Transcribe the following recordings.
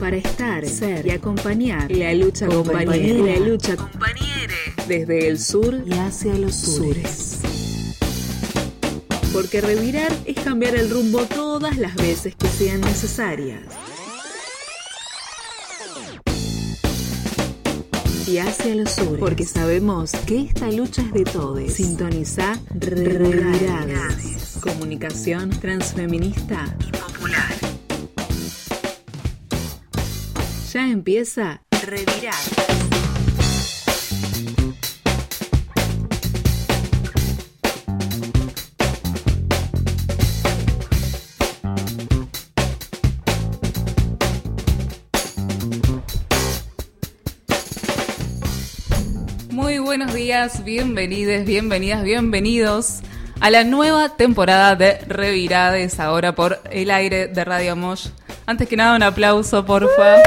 para estar, ser y acompañar la lucha compañera, la lucha compañere desde el sur y hacia los sures. Porque revirar es cambiar el rumbo todas las veces que sean necesarias. Y hacia los sures, porque sabemos que esta lucha es de todos. Sintoniza Revirades. Comunicación transfeminista y popular. Ya empieza Revirades. Muy buenos días, bienvenides, bienvenidas, bienvenidos a la nueva temporada de Revirades, ahora por el aire de Radio Mosh. Antes que nada, un aplauso, porfa.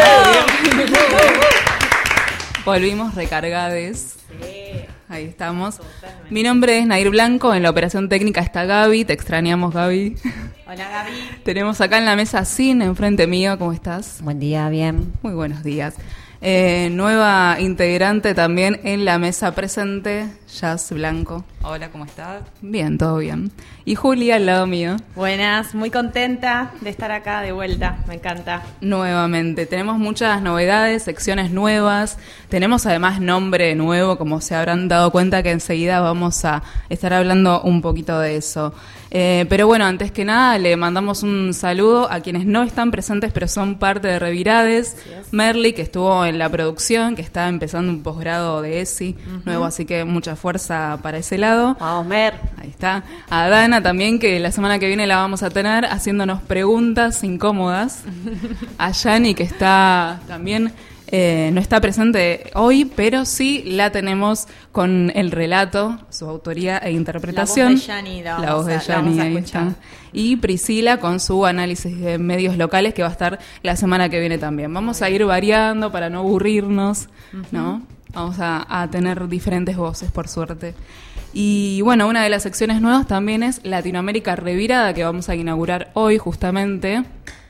Volvimos recargades. Ahí estamos. Mi nombre es Nair Blanco, en la operación técnica está Gaby, te extrañamos, Gaby. Hola, Gaby. Tenemos acá en la mesa Sin, enfrente mío, ¿cómo estás? Buen día, bien. Muy buenos días. Nueva integrante también en la mesa presente, Jazz Blanco. Hola, ¿cómo estás? Bien, todo bien. Y Julia al lado mío. Buenas, muy contenta de estar acá de vuelta, me encanta. Nuevamente, tenemos muchas novedades, secciones nuevas, tenemos además nombre nuevo, como se habrán dado cuenta que enseguida vamos a estar hablando un poquito de eso. Pero bueno, antes que nada le mandamos un saludo a quienes no están presentes pero son parte de Revirades. Merly, que estuvo en la producción, que está empezando un posgrado de ESI nuevo, así que mucha fuerza para ese lado. Vamos, Mer. Ahí está. A Dana también, que la semana que viene la vamos a tener haciéndonos preguntas incómodas. A Yani, que está también... no está presente hoy, pero sí la tenemos con el relato, su autoría e interpretación. La voz de Yani, la voz de Yani, ahí está. Y Priscila con su análisis de medios locales, que va a estar la semana que viene también. Vamos a ir variando para no aburrirnos, ¿no? Vamos a tener diferentes voces, por suerte. Y bueno, una de las secciones nuevas también es Latinoamérica Revirada, que vamos a inaugurar hoy justamente.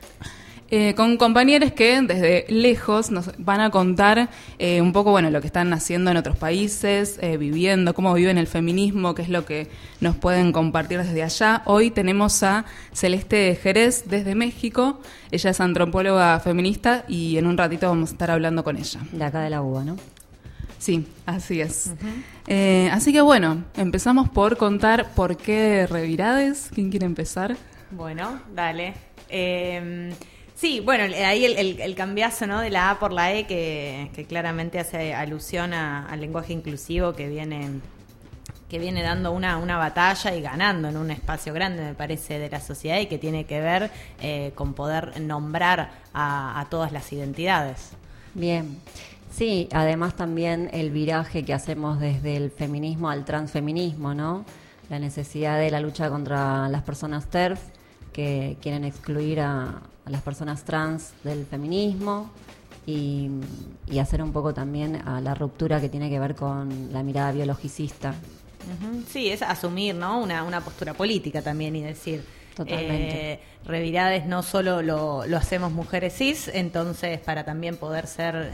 Con compañeros que desde lejos nos van a contar un poco, bueno, lo que están haciendo en otros países, viviendo, cómo viven el feminismo, qué es lo que nos pueden compartir desde allá. Hoy tenemos a Celeste Jerez desde México. Ella es antropóloga feminista y en un ratito vamos a estar hablando con ella. De acá de la UBA, ¿no? Sí, así es. Así que bueno, empezamos por contar por qué Revirades. ¿Quién quiere empezar? Bueno, dale. Sí, bueno, ahí el cambiazo, ¿no?, de la A por la E, que claramente hace alusión al lenguaje inclusivo que viene dando una batalla y ganando en un espacio grande, me parece, de la sociedad, y que tiene que ver con poder nombrar a todas las identidades. Bien. Sí, además también el viraje que hacemos desde el feminismo al transfeminismo, ¿no? La necesidad de la lucha contra las personas TERF, que quieren excluir a las personas trans del feminismo y hacer un poco también a la ruptura que tiene que ver con la mirada biologicista. Sí, es asumir, ¿no?, una postura política también y decir... Totalmente. Revirades no solo lo hacemos mujeres cis, entonces para también poder ser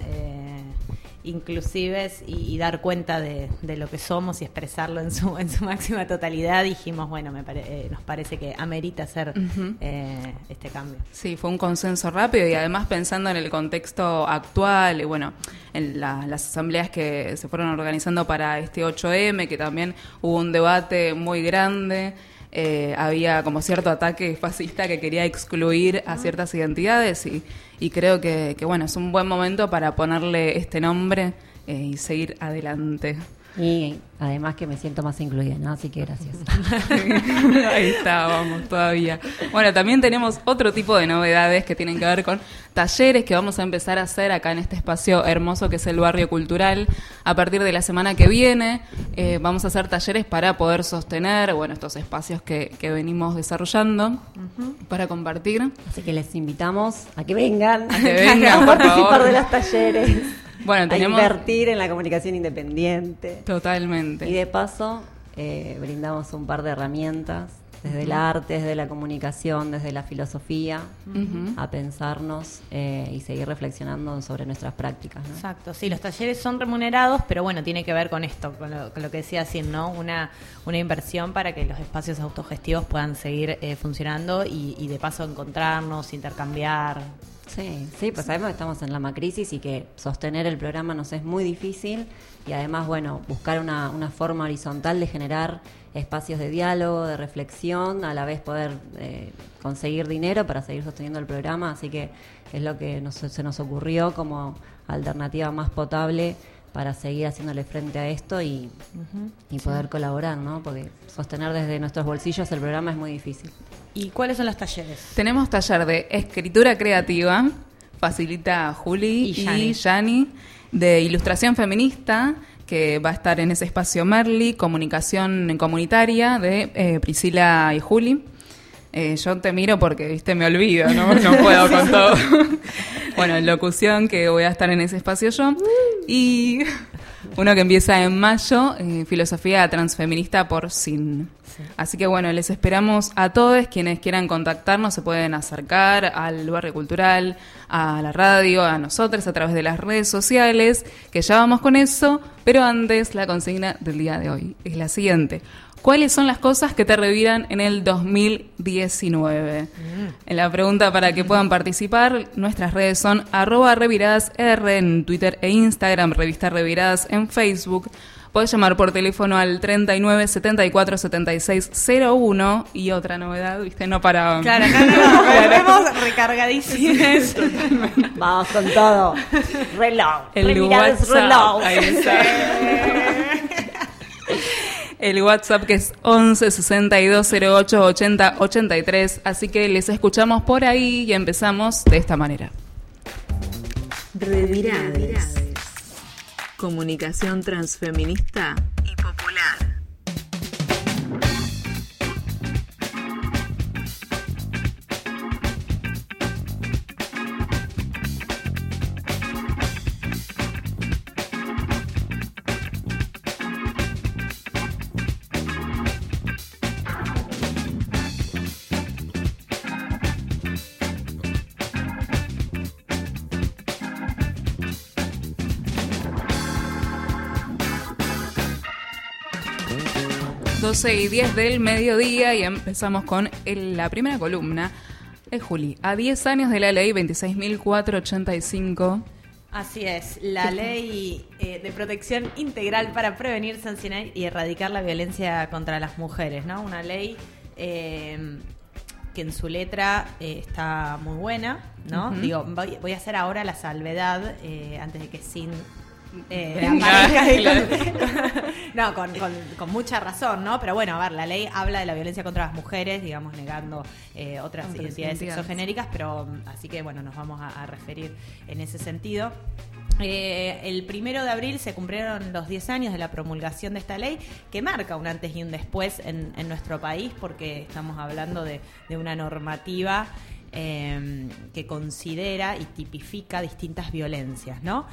inclusives y dar cuenta de lo que somos y expresarlo en su máxima totalidad, dijimos, bueno, nos parece que amerita hacer este cambio. Sí, fue un consenso rápido y además pensando en el contexto actual y bueno, en las asambleas que se fueron organizando para este 8M, que también hubo un debate muy grande. Había como cierto ataque fascista que quería excluir a ciertas identidades y creo que bueno, es un buen momento para ponerle este nombre y seguir adelante. Y además que me siento más incluida, ¿no? Así que gracias. Ahí está, vamos, todavía. Bueno, también tenemos otro tipo de novedades que tienen que ver con talleres que vamos a empezar a hacer acá en este espacio hermoso que es el Barrio Cultural. A partir de la semana que viene vamos a hacer talleres para poder sostener, bueno, estos espacios que venimos desarrollando para compartir. Así que les invitamos a que vengan, a participar favor de los talleres. Bueno, tenemos... a invertir en la comunicación independiente. Totalmente. Y de paso, brindamos un par de herramientas desde el arte, desde la comunicación, desde la filosofía, a pensarnos y seguir reflexionando sobre nuestras prácticas, ¿no? Exacto, sí, los talleres son remunerados, pero bueno, tiene que ver con esto, con lo que decía Sin, ¿no? Una inversión para que los espacios autogestivos puedan seguir funcionando y de paso encontrarnos, intercambiar. Sí, pues sabemos que estamos en la macrisis y que sostener el programa nos es muy difícil y además, bueno, buscar una forma horizontal de generar espacios de diálogo, de reflexión, a la vez poder conseguir dinero para seguir sosteniendo el programa, así que es lo que se nos ocurrió como alternativa más potable para seguir haciéndole frente a esto y poder colaborar, ¿no? Porque sostener desde nuestros bolsillos el programa es muy difícil. ¿Y cuáles son los talleres? Tenemos taller de escritura creativa, facilita Juli y Yani, de ilustración feminista, que va a estar en ese espacio Merli, comunicación comunitaria de Priscila y Juli. Yo te miro porque, viste, me olvido, ¿no? No puedo con todo. Bueno, locución, que voy a estar en ese espacio yo. Y uno que empieza en mayo, filosofía transfeminista por Sin. Sí. Así que bueno, les esperamos a todos. Quienes quieran contactarnos se pueden acercar al barrio cultural, a la radio, a nosotros a través de las redes sociales, que ya vamos con eso. Pero antes, la consigna del día de hoy es la siguiente. ¿Cuáles son las cosas que te reviran en el 2019? En la pregunta para que puedan participar, nuestras redes son @reviradasr en Twitter e Instagram, Revista Reviradas en Facebook. Podés llamar por teléfono al 39 74 76 01 y otra novedad, ¿viste? No para... Claro, no, volvemos recargadísimos. Vamos con todo. Reloj. El WhatsApp. Reloj. Ahí está. El WhatsApp que es 11 62 08 80 83. Así que les escuchamos por ahí y empezamos de esta manera. Revirades. Comunicación transfeminista y popular. Doce y 10 del mediodía y empezamos con la primera columna. Juli, a 10 años de la ley 26.485. Así es, la ley de protección integral para prevenir, sancionar y erradicar la violencia contra las mujeres, ¿no? Una ley que en su letra está muy buena, ¿no? Digo, voy a hacer ahora la salvedad antes de que Sin... no, con mucha razón, ¿no? Pero bueno, a ver, la ley habla de la violencia contra las mujeres, digamos, negando otras identidades sexogenéricas, pero así que bueno, nos vamos a referir en ese sentido. El 1 de abril se cumplieron los 10 años de la promulgación de esta ley, que marca un antes y un después en nuestro país, porque estamos hablando de una normativa que considera y tipifica distintas violencias, ¿no?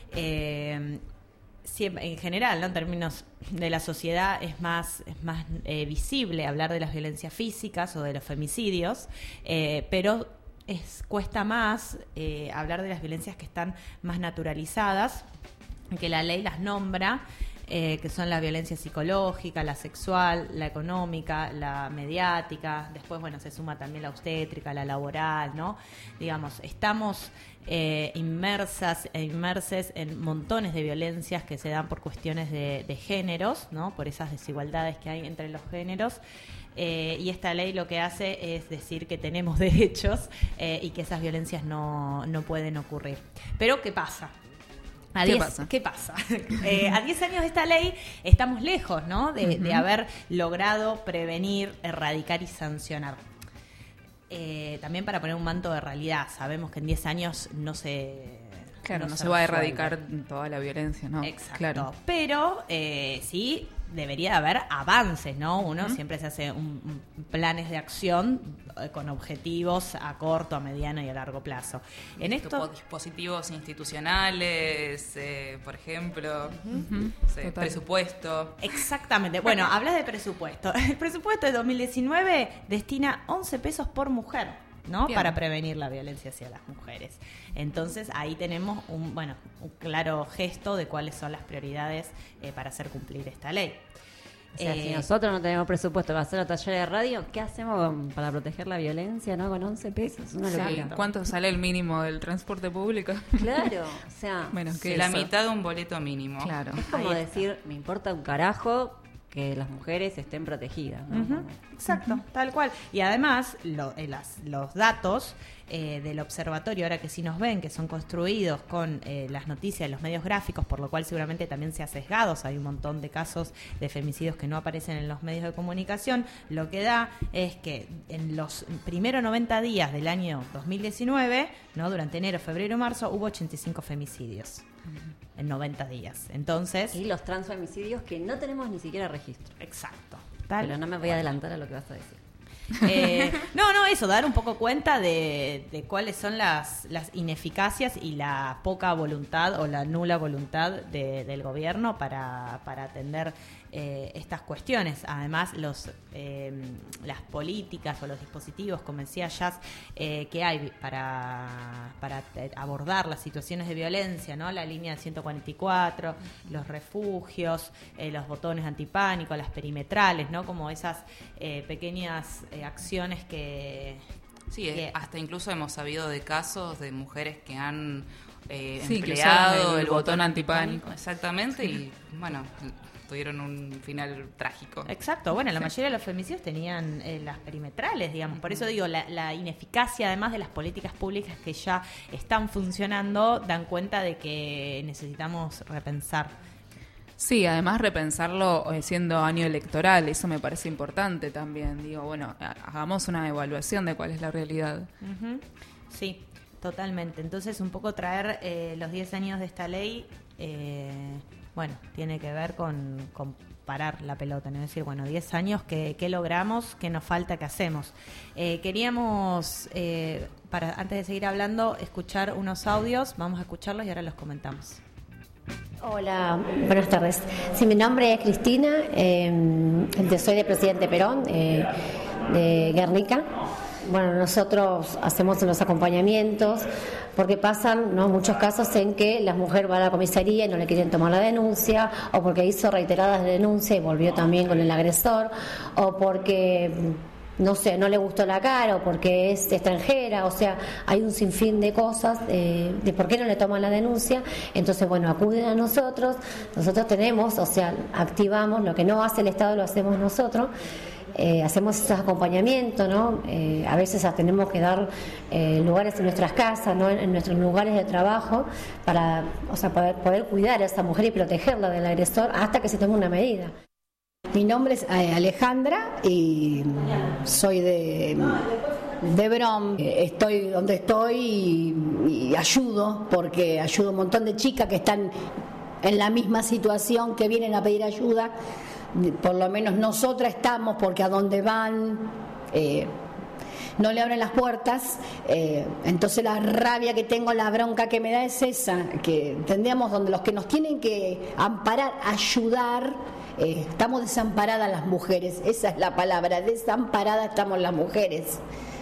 Siempre, en general, ¿no? En términos de la sociedad es más visible hablar de las violencias físicas o de los femicidios, pero cuesta más hablar de las violencias que están más naturalizadas, que la ley las nombra, que son la violencia psicológica, la sexual, la económica, la mediática. Después, bueno, se suma también la obstétrica, la laboral, ¿no? Digamos, estamos inmersas e inmerses en montones de violencias que se dan por cuestiones de géneros, ¿no? Por esas desigualdades que hay entre los géneros. Y esta ley lo que hace es decir que tenemos derechos y que esas violencias no pueden ocurrir. Pero, ¿qué pasa? ¿Qué pasa? A 10 años de esta ley estamos lejos, ¿no? De haber logrado prevenir, erradicar y sancionar. También para poner un manto de realidad, sabemos que en 10 años no se Claro, no se va a erradicar toda la violencia, ¿no? Exacto. Claro. Pero sí debería haber avances, ¿no? Uno siempre se hace planes de acción con objetivos a corto, a mediano y a largo plazo. En esto dispositivos institucionales, por ejemplo, presupuesto. Exactamente. Bueno, hablas de presupuesto. El presupuesto de 2019 destina 11 pesos por mujer, ¿no? Bien. Para prevenir la violencia hacia las mujeres. Entonces ahí tenemos un claro gesto de cuáles son las prioridades para hacer cumplir esta ley. O sea, si nosotros no tenemos presupuesto para hacer los talleres de radio, ¿qué hacemos para proteger la violencia, no? Con 11 pesos, una locura. ¿Cuánto sale el mínimo del transporte público? Claro, o sea, bueno, que la eso. mitad de un boleto mínimo. Claro. Es como decir, me importa un carajo que las mujeres estén protegidas, ¿no? Ujú, exacto, tal cual. Y además, los datos del observatorio, ahora que sí nos ven, que son construidos con las noticias de los medios gráficos, por lo cual seguramente también se ha sesgado, hay un montón de casos de femicidios que no aparecen en los medios de comunicación, lo que da es que en los primeros 90 días del año 2019, ¿no? Durante enero, febrero y marzo, hubo 85 femicidios. En 90 días. Entonces... Y los transfemicidios que no tenemos ni siquiera registro. Exacto. Pero no me voy a adelantar a lo que vas a decir. Eso, dar un poco cuenta de cuáles son las ineficacias y la poca voluntad o la nula voluntad del gobierno para atender estas cuestiones. Además, las políticas o los dispositivos, como decía Jazz, que hay para abordar las situaciones de violencia, ¿no? La línea 144, los refugios, los botones antipánico, las perimetrales, ¿no? Como esas pequeñas acciones que... Sí, hasta incluso hemos sabido de casos de mujeres que han que empleado usaron el botón antipánico. Exactamente, y bueno, tuvieron un final trágico. Exacto, bueno, la mayoría de los femicidios tenían las perimetrales, digamos. Por eso digo, la ineficacia, además de las políticas públicas que ya están funcionando, dan cuenta de que necesitamos repensar. Sí, además repensarlo siendo año electoral, eso me parece importante también. Digo, bueno, hagamos una evaluación de cuál es la realidad. Uh-huh. Sí, totalmente. Entonces, un poco traer los 10 años de esta ley, tiene que ver con parar la pelota, ¿no? Es decir, 10 años, ¿qué logramos? ¿Qué nos falta? ¿Qué hacemos? Queríamos, antes de seguir hablando, escuchar unos audios. Vamos a escucharlos y ahora los comentamos. Hola, buenas tardes. Sí, mi nombre es Cristina, soy de Presidente Perón, de Guernica. Bueno, nosotros hacemos los acompañamientos porque pasan, ¿no?, muchos casos en que la mujer va a la comisaría y no le quieren tomar la denuncia, o porque hizo reiteradas denuncias y volvió también con el agresor, o porque... no sé, no le gustó la cara, o porque es extranjera, o sea, hay un sinfín de cosas de por qué no le toman la denuncia. Entonces, acuden a nosotros tenemos, activamos, lo que no hace el Estado lo hacemos nosotros, hacemos esos acompañamientos, ¿no? A veces tenemos que dar lugares en nuestras casas, ¿no?, en nuestros lugares de trabajo, para poder cuidar a esa mujer y protegerla del agresor hasta que se tome una medida. Mi nombre es Alejandra y soy de Brom. Estoy donde estoy y ayudo, porque ayudo a un montón de chicas que están en la misma situación, que vienen a pedir ayuda. Por lo menos nosotras estamos, porque a donde van no le abren las puertas. Entonces la rabia que tengo, la bronca que me da es esa, que tendríamos donde los que nos tienen que amparar, ayudar. Estamos desamparadas las mujeres, esa es la palabra, desamparadas estamos las mujeres.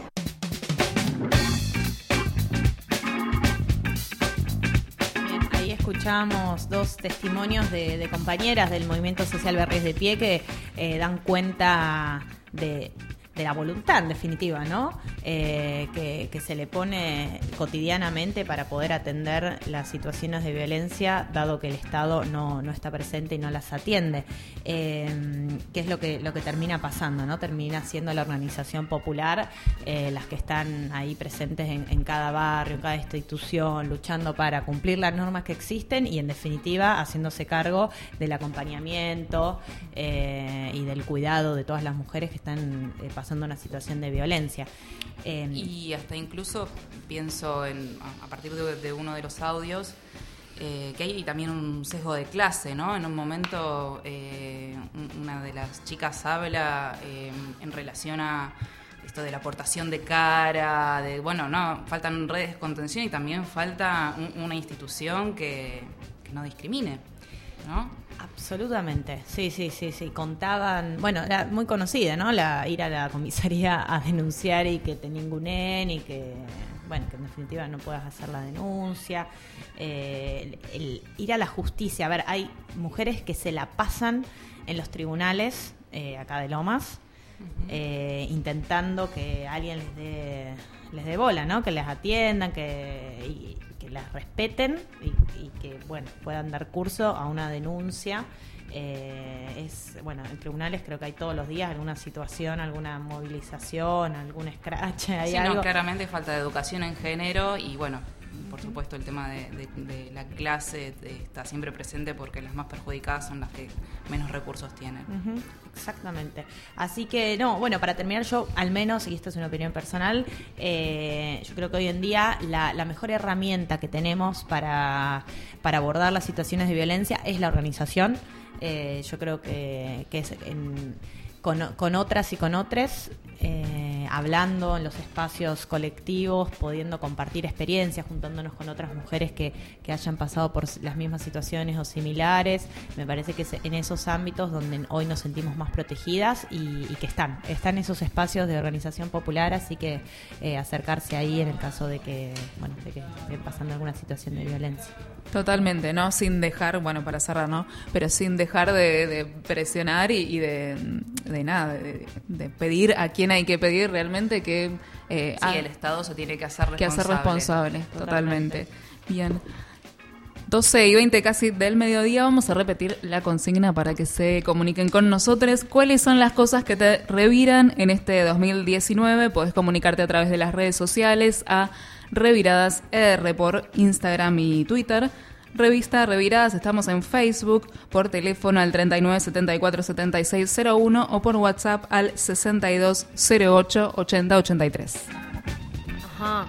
Bien, ahí escuchamos dos testimonios de compañeras del Movimiento Social Berries de Pie que dan cuenta de la voluntad, en definitiva, ¿no? Que se le pone cotidianamente para poder atender las situaciones de violencia, dado que el Estado no está presente y no las atiende. Que es lo que termina pasando, ¿no? Termina siendo la organización popular las que están ahí presentes en cada barrio, en cada institución, luchando para cumplir las normas que existen y, en definitiva, haciéndose cargo del acompañamiento y del cuidado de todas las mujeres que están pasando una situación de violencia. Y hasta incluso pienso a partir de uno de los audios, que hay también un sesgo de clase, ¿no? En un momento una de las chicas habla en relación a esto de la aportación de cara, faltan redes de contención y también falta una institución que no discrimine, ¿no? Absolutamente, sí. Contaban, era muy conocida, ¿no? Ir a la comisaría a denunciar y que te ninguneen y que en definitiva no puedas hacer la denuncia. El ir a la justicia. A ver, hay mujeres que se la pasan en los tribunales acá de Lomas, intentando que alguien les dé bola, ¿no? Que les atiendan, que las respeten y que puedan dar curso a una denuncia. En tribunales creo que hay todos los días alguna situación, alguna movilización, algún scratch, algo. Claramente falta de educación en género y por supuesto el tema de la clase está siempre presente porque las más perjudicadas son las que menos recursos tienen. Exactamente. Así que para terminar, yo al menos, y esto es una opinión personal, yo creo que hoy en día la mejor herramienta que tenemos para abordar las situaciones de violencia es la organización. Yo creo que es con otras y con otros, hablando en los espacios colectivos, pudiendo compartir experiencias, juntándonos con otras mujeres que hayan pasado por las mismas situaciones o similares. Me parece que es en esos ámbitos donde hoy nos sentimos más protegidas y que están esos espacios de organización popular, así que acercarse ahí en el caso de que estén pasando alguna situación de violencia. Totalmente, ¿no? Sin dejar, para cerrar, ¿no? Pero sin dejar de presionar y de pedir a quien hay que pedir realmente que... el Estado se tiene que hacer responsable. Totalmente. Bien. 12:20 casi del mediodía, vamos a repetir la consigna para que se comuniquen con nosotros. ¿Cuáles son las cosas que te reviran en este 2019? Podés comunicarte a través de las redes sociales a Reviradas ER por Instagram y Twitter. Revista Reviradas, estamos en Facebook, por teléfono al 39 74 76 01 o por WhatsApp al 62 08 80 83. Ajá.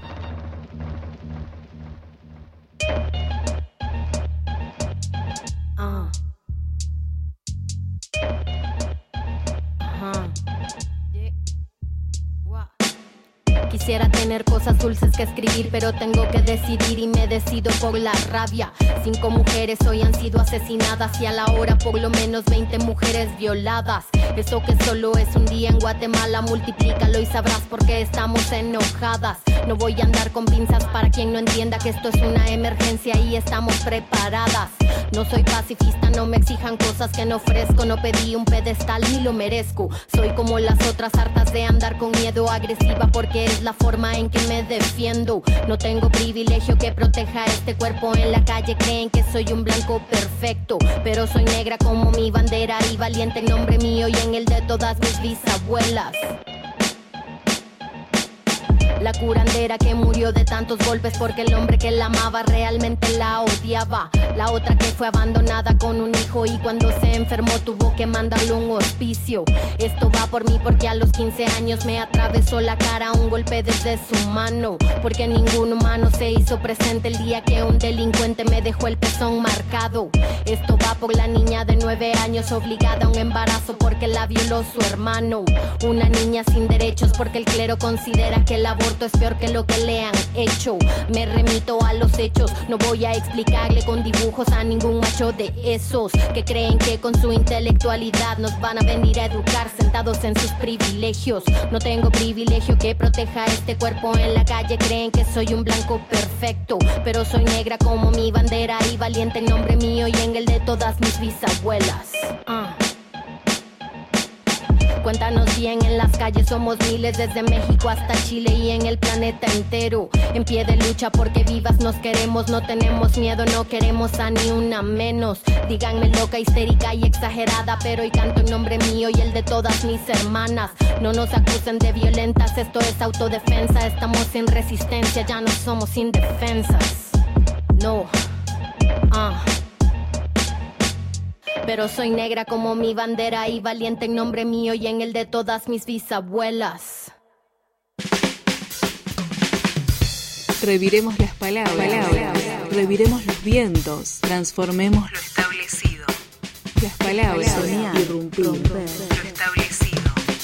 Quisiera tener cosas dulces que escribir, pero tengo que decidir y me decido por la rabia. 5 mujeres hoy han sido asesinadas y a la hora por lo menos 20 mujeres violadas. Eso que solo es un día en Guatemala, multiplícalo y sabrás por qué estamos enojadas. No voy a andar con pinzas para quien no entienda que esto es una emergencia y estamos preparadas. No soy pacifista, no me exijan cosas que no ofrezco. No pedí un pedestal ni lo merezco. Soy como las otras, hartas de andar con miedo, agresiva porque es la forma en que me defiendo. No tengo privilegio que proteja este cuerpo. En la calle creen que soy un blanco perfecto, pero soy negra como mi bandera y valiente en nombre mío y en el de todas mis bisabuelas. La curandera que murió de tantos golpes porque el hombre que la amaba realmente la odiaba. La otra que fue abandonada con un hijo y cuando se enfermó tuvo que mandarle un hospicio. Esto va por mí porque a los 15 años me atravesó la cara un golpe desde su mano. Porque ningún humano se hizo presente el día que un delincuente me dejó el pezón marcado. Esto va por la niña de 9 años obligada a un embarazo porque la violó su hermano. Una niña sin derechos porque el clero considera que el aborto es peor que lo que le han hecho. Me remito a los hechos, no voy a explicarle con dibujos a ningún macho de esos que creen que con su intelectualidad nos van a venir a educar sentados en sus privilegios. No tengo privilegio que proteja este cuerpo. En la calle creen que soy un blanco perfecto, pero soy negra como mi bandera y valiente en nombre mío y en el de todas mis bisabuelas. Cuéntanos bien, en las calles somos miles, desde México hasta Chile y en el planeta entero. En pie de lucha porque vivas nos queremos, no tenemos miedo, no queremos a ni una menos. Díganme loca, histérica y exagerada, pero hoy canto en nombre mío y el de todas mis hermanas. No nos acusen de violentas, esto es autodefensa. Estamos sin resistencia, ya no somos indefensas. No, pero soy negra como mi bandera y valiente en nombre mío y en el de todas mis bisabuelas. Reviremos las palabras. Reviremos los vientos. Transformemos lo establecido. Las palabras. Soñar. Irrumpir. Lo establecido.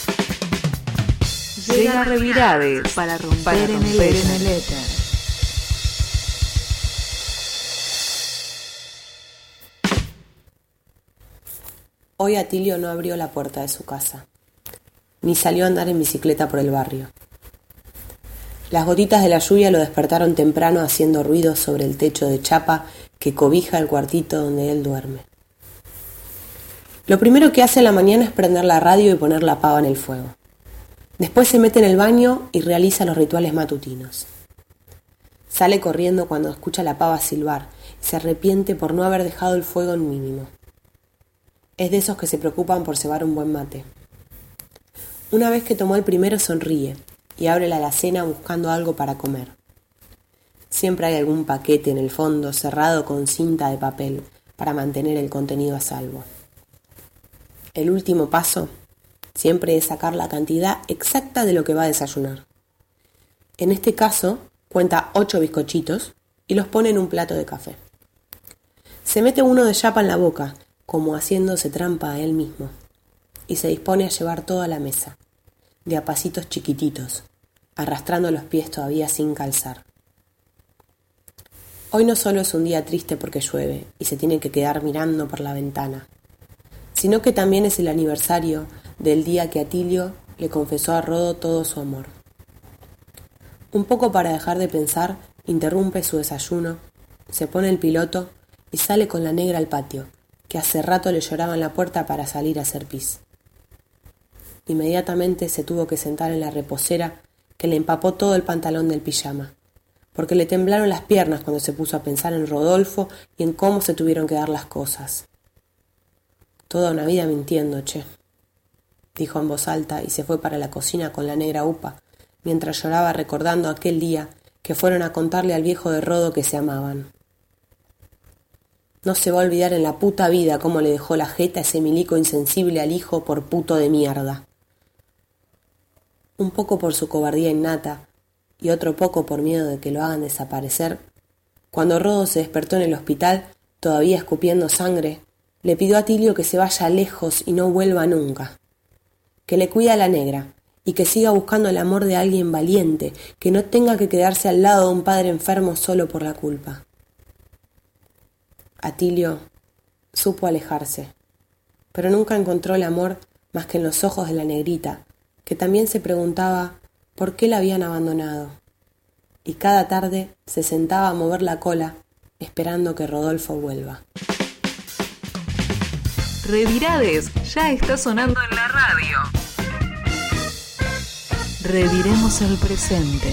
Llega Revirades para romper en el éter. Hoy Atilio no abrió la puerta de su casa, ni salió a andar en bicicleta por el barrio. Las gotitas de la lluvia lo despertaron temprano haciendo ruidos sobre el techo de chapa que cobija el cuartito donde él duerme. Lo primero que hace a la mañana es prender la radio y poner la pava en el fuego. Después se mete en el baño y realiza los rituales matutinos. Sale corriendo cuando escucha la pava silbar y se arrepiente por no haber dejado el fuego en mínimo. Es de esos que se preocupan por cebar un buen mate. Una vez que tomó el primero sonríe y abre la alacena buscando algo para comer. Siempre hay algún paquete en el fondo cerrado con cinta de papel para mantener el contenido a salvo. El último paso siempre es sacar la cantidad exacta de lo que va a desayunar. En este caso, cuenta 8 bizcochitos y los pone en un plato de café. Se mete uno de chapa en la boca, como haciéndose trampa a él mismo, y se dispone a llevar toda la mesa, de a pasitos chiquititos, arrastrando los pies todavía sin calzar. Hoy no solo es un día triste porque llueve y se tiene que quedar mirando por la ventana, sino que también es el aniversario del día que Atilio le confesó a Rodo todo su amor. Un poco para dejar de pensar, interrumpe su desayuno, se pone el piloto y sale con la negra al patio, que hace rato le lloraba en la puerta para salir a hacer pis. Inmediatamente se tuvo que sentar en la reposera que le empapó todo el pantalón del pijama, porque le temblaron las piernas cuando se puso a pensar en Rodolfo y en cómo se tuvieron que dar las cosas. Toda una vida mintiendo, che, dijo en voz alta y se fue para la cocina con la negra upa, mientras lloraba recordando aquel día que fueron a contarle al viejo de Rodo que se amaban. No se va a olvidar en la puta vida cómo le dejó la jeta ese milico insensible al hijo por puto de mierda. Un poco por su cobardía innata y otro poco por miedo de que lo hagan desaparecer, cuando Rodo se despertó en el hospital, todavía escupiendo sangre, le pidió a Atilio que se vaya lejos y no vuelva nunca, que le cuide a la negra y que siga buscando el amor de alguien valiente, que no tenga que quedarse al lado de un padre enfermo solo por la culpa. Atilio supo alejarse, pero nunca encontró el amor más que en los ojos de la negrita, que también se preguntaba por qué la habían abandonado, y cada tarde se sentaba a mover la cola esperando que Rodolfo vuelva. Revirades ya está sonando en la radio. Reviremos el presente.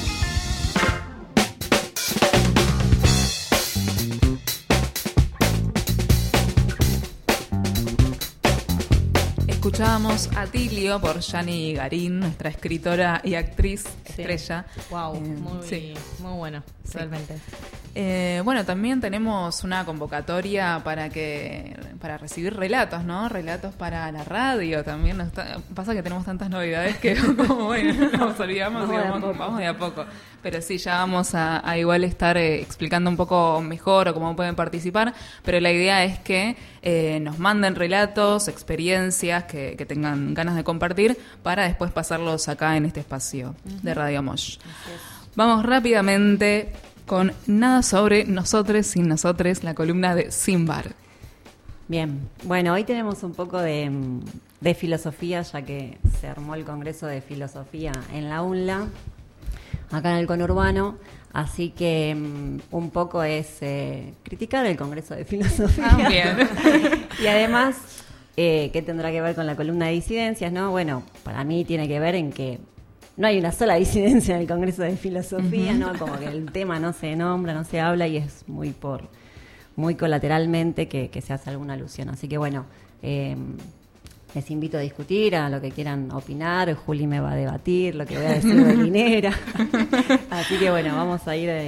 Escuchábamos Atilio por Yani Garín, nuestra escritora y actriz estrella. Wow, muy bueno, realmente. Bueno, también tenemos una convocatoria para recibir relatos, ¿no? Relatos para la radio también. Pasa que tenemos tantas novedades que como bueno, nos olvidamos y vamos de a poco. Pero sí, ya vamos a igual estar explicando un poco mejor o cómo pueden participar, pero la idea es que nos manden relatos, experiencias que tengan ganas de compartir para después pasarlos acá en este espacio de Radio Mosh. Vamos rápidamente con Nada sobre nosotros sin nosotros, la columna de Simbar. Bien, bueno, hoy tenemos un poco de filosofía, ya que se armó el Congreso de Filosofía en la UNLA, acá en el conurbano, así que un poco es criticar el Congreso de Filosofía. Bien. Y además, ¿qué tendrá que ver con la columna de disidencias? ¿No? Bueno, para mí tiene que ver en que no hay una sola disidencia en el Congreso de Filosofía, ¿no? Como que el tema no se nombra, no se habla y es muy colateralmente que se hace alguna alusión. Así que bueno, les invito a discutir, a lo que quieran opinar. Juli me va a debatir lo que voy a decir de Linera. Así que bueno, vamos a ir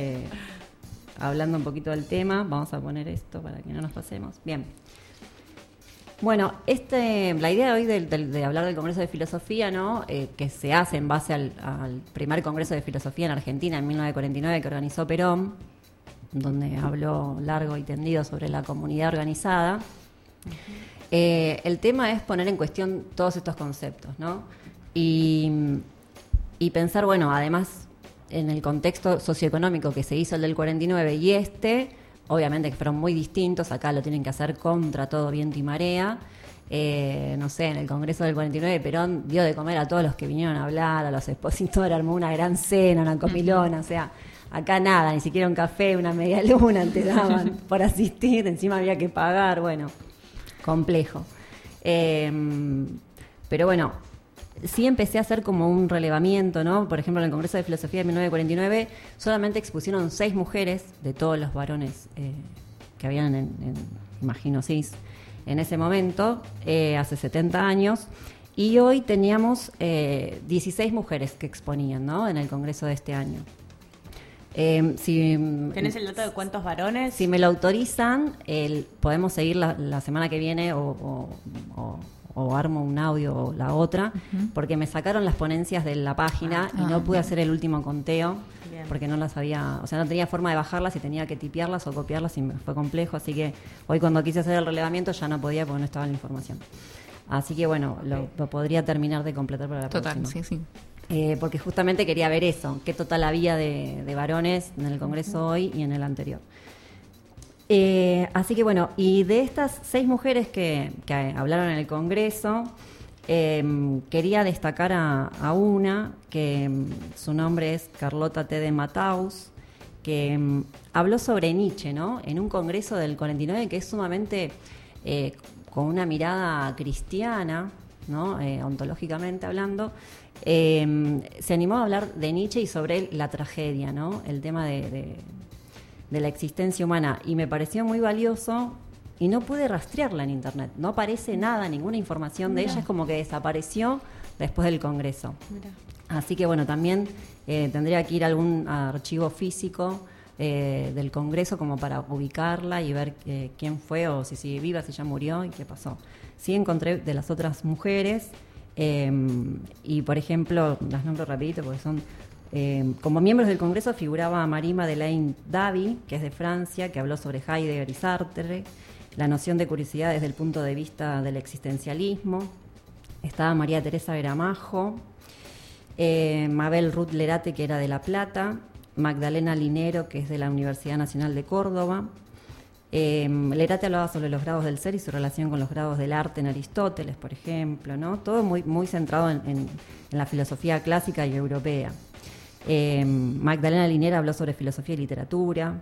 hablando un poquito del tema. Vamos a poner esto para que no nos pasemos. Bien. Bueno, la idea de hoy de hablar del Congreso de Filosofía, ¿no? Que se hace en base al primer Congreso de Filosofía en Argentina en 1949 que organizó Perón, donde habló largo y tendido sobre la comunidad organizada. El tema es poner en cuestión todos estos conceptos, ¿no? Y pensar, bueno, además en el contexto socioeconómico que se hizo el del 49 y obviamente que fueron muy distintos, acá lo tienen que hacer contra todo viento y marea. No sé, en el Congreso del 49 Perón dio de comer a todos los que vinieron a hablar, a los expositores, armó una gran cena, una comilona, o sea, acá nada, ni siquiera un café, una media luna te daban por asistir, encima había que pagar, bueno, complejo. Pero bueno, sí empecé a hacer como un relevamiento, ¿no? Por ejemplo, en el Congreso de Filosofía de 1949 solamente expusieron 6 mujeres de todos los varones que habían imagino, cis, en ese momento, hace 70 años, y hoy teníamos 16 mujeres que exponían, ¿no? En el Congreso de este año. ¿Tenés el dato de cuántos varones? Si me lo autorizan, podemos seguir la semana que viene o armo un audio o la otra, porque me sacaron las ponencias de la página y no pude hacer el último conteo, porque no las había, o sea, no tenía forma de bajarlas y tenía que tipearlas o copiarlas y me fue complejo, así que hoy cuando quise hacer el relevamiento ya no podía porque no estaba la información. Así que bueno, lo podría terminar de completar para la próxima. Total, sí. Porque justamente quería ver eso, qué total había de varones en el Congreso hoy y en el anterior. Así que bueno, y de estas 6 mujeres que hablaron en el Congreso, quería destacar a una, que su nombre es Carlota T. de Matthaus, que habló sobre Nietzsche, ¿no? En un Congreso del 49 que es sumamente con una mirada cristiana, ¿no? Ontológicamente hablando, se animó a hablar de Nietzsche y sobre la tragedia, ¿no? El tema de la existencia humana, y me pareció muy valioso y no pude rastrearla en internet, no aparece nada, ninguna información de ella, es como que desapareció después del Congreso. Así que bueno, también tendría que ir a algún archivo físico del Congreso como para ubicarla y ver quién fue, o si sigue viva, si ya murió y qué pasó. Sí encontré de las otras mujeres, y por ejemplo, las nombro rapidito porque son... como miembros del Congreso figuraba Marie-Madeleine Davy, que es de Francia, que habló sobre Heidegger y Sartre, la noción de curiosidad desde el punto de vista del existencialismo. Estaba María Teresa Veramajo, Mabel Ruth Lerate, que era de La Plata, Magdalena Linero, que es de la Universidad Nacional de Córdoba. Lerate hablaba sobre los grados del ser y su relación con los grados del arte en Aristóteles, por ejemplo, ¿no? Todo muy, muy centrado en la filosofía clásica y europea. Magdalena Linera habló sobre filosofía y literatura.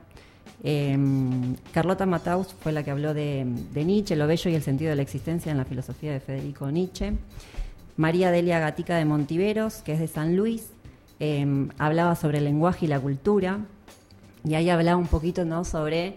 Carlota Matthaus fue la que habló de Nietzsche, lo bello y el sentido de la existencia en la filosofía de Federico Nietzsche. María Delia Gatica de Montiveros, que es de San Luis, hablaba sobre el lenguaje y la cultura, y ahí hablaba un poquito, ¿no?, sobre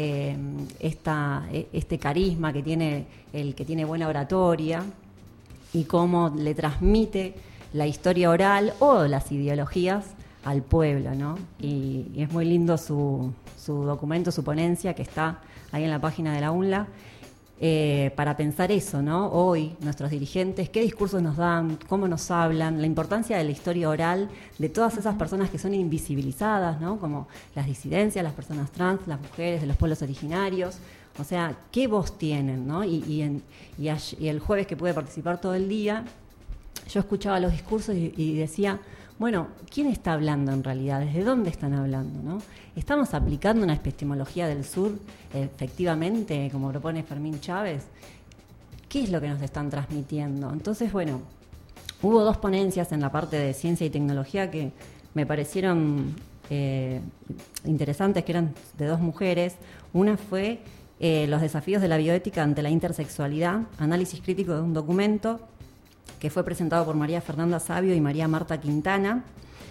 este carisma que tiene el que tiene buena oratoria y cómo le transmite la historia oral o las ideologías al pueblo, ¿no? Y es muy lindo su documento, su ponencia, que está ahí en la página de la UNLA, para pensar eso, ¿no? Hoy, nuestros dirigentes, qué discursos nos dan, cómo nos hablan, la importancia de la historia oral, de todas esas personas que son invisibilizadas, ¿no? Como las disidencias, las personas trans, las mujeres de los pueblos originarios. O sea, qué voz tienen, ¿no? Y el jueves que pude participar todo el día, yo escuchaba los discursos y decía, bueno, ¿quién está hablando en realidad? ¿Desde dónde están hablando, no? ¿Estamos aplicando una epistemología del sur, efectivamente, como propone Fermín Chávez? ¿Qué es lo que nos están transmitiendo? Entonces, bueno, hubo 2 ponencias en la parte de ciencia y tecnología que me parecieron interesantes, que eran de 2 mujeres. Una fue los desafíos de la bioética ante la intersexualidad, análisis crítico de un documento, que fue presentado por María Fernanda Sabio y María Marta Quintana,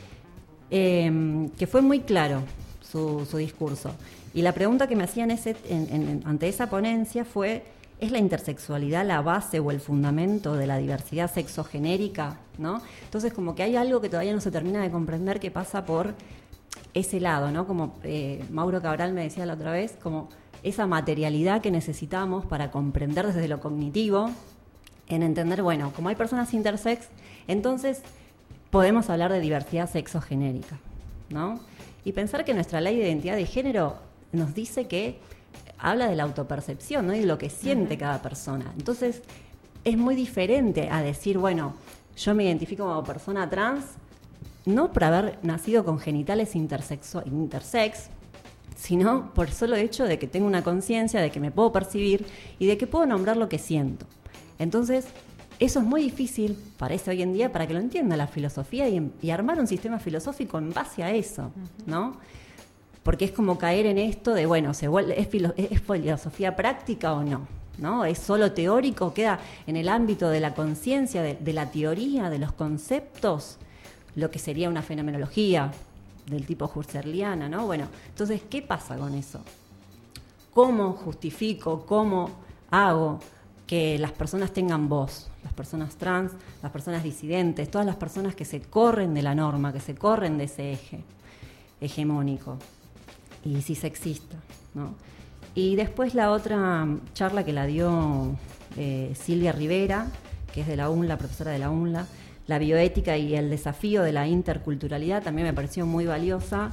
que fue muy claro su discurso. Y la pregunta que me hacían ante esa ponencia fue, ¿es la intersexualidad la base o el fundamento de la diversidad sexogenérica, ¿no? Entonces, como que hay algo que todavía no se termina de comprender que pasa por ese lado, ¿no? Como Mauro Cabral me decía la otra vez, como esa materialidad que necesitamos para comprender desde lo cognitivo, en entender, bueno, como hay personas intersex, entonces podemos hablar de diversidad sexogenérica, ¿no? Y pensar que nuestra ley de identidad de género nos dice que habla de la autopercepción, ¿no? Y de lo que siente cada persona. Entonces, es muy diferente a decir, bueno, yo me identifico como persona trans, no por haber nacido con genitales intersex, sino por solo hecho de que tengo una conciencia, de que me puedo percibir y de que puedo nombrar lo que siento. Entonces, eso es muy difícil, parece hoy en día, para que lo entienda la filosofía y armar un sistema filosófico en base a eso, ¿no? Porque es como caer en esto de, bueno, ¿es filosofía práctica o no? ¿No? ¿Es solo teórico? ¿Queda en el ámbito de la conciencia, de la teoría, de los conceptos? Lo que sería una fenomenología del tipo husserliana, ¿no? Bueno, entonces, ¿qué pasa con eso? ¿Cómo justifico, cómo hago que las personas tengan voz? Las personas trans, las personas disidentes, todas las personas que se corren de la norma, que se corren de ese eje hegemónico y cisexista, ¿no? Y después la otra charla que la dio Silvia Rivera, que es de la UNLA, profesora de la UNLA, la bioética y el desafío de la interculturalidad, también me pareció muy valiosa,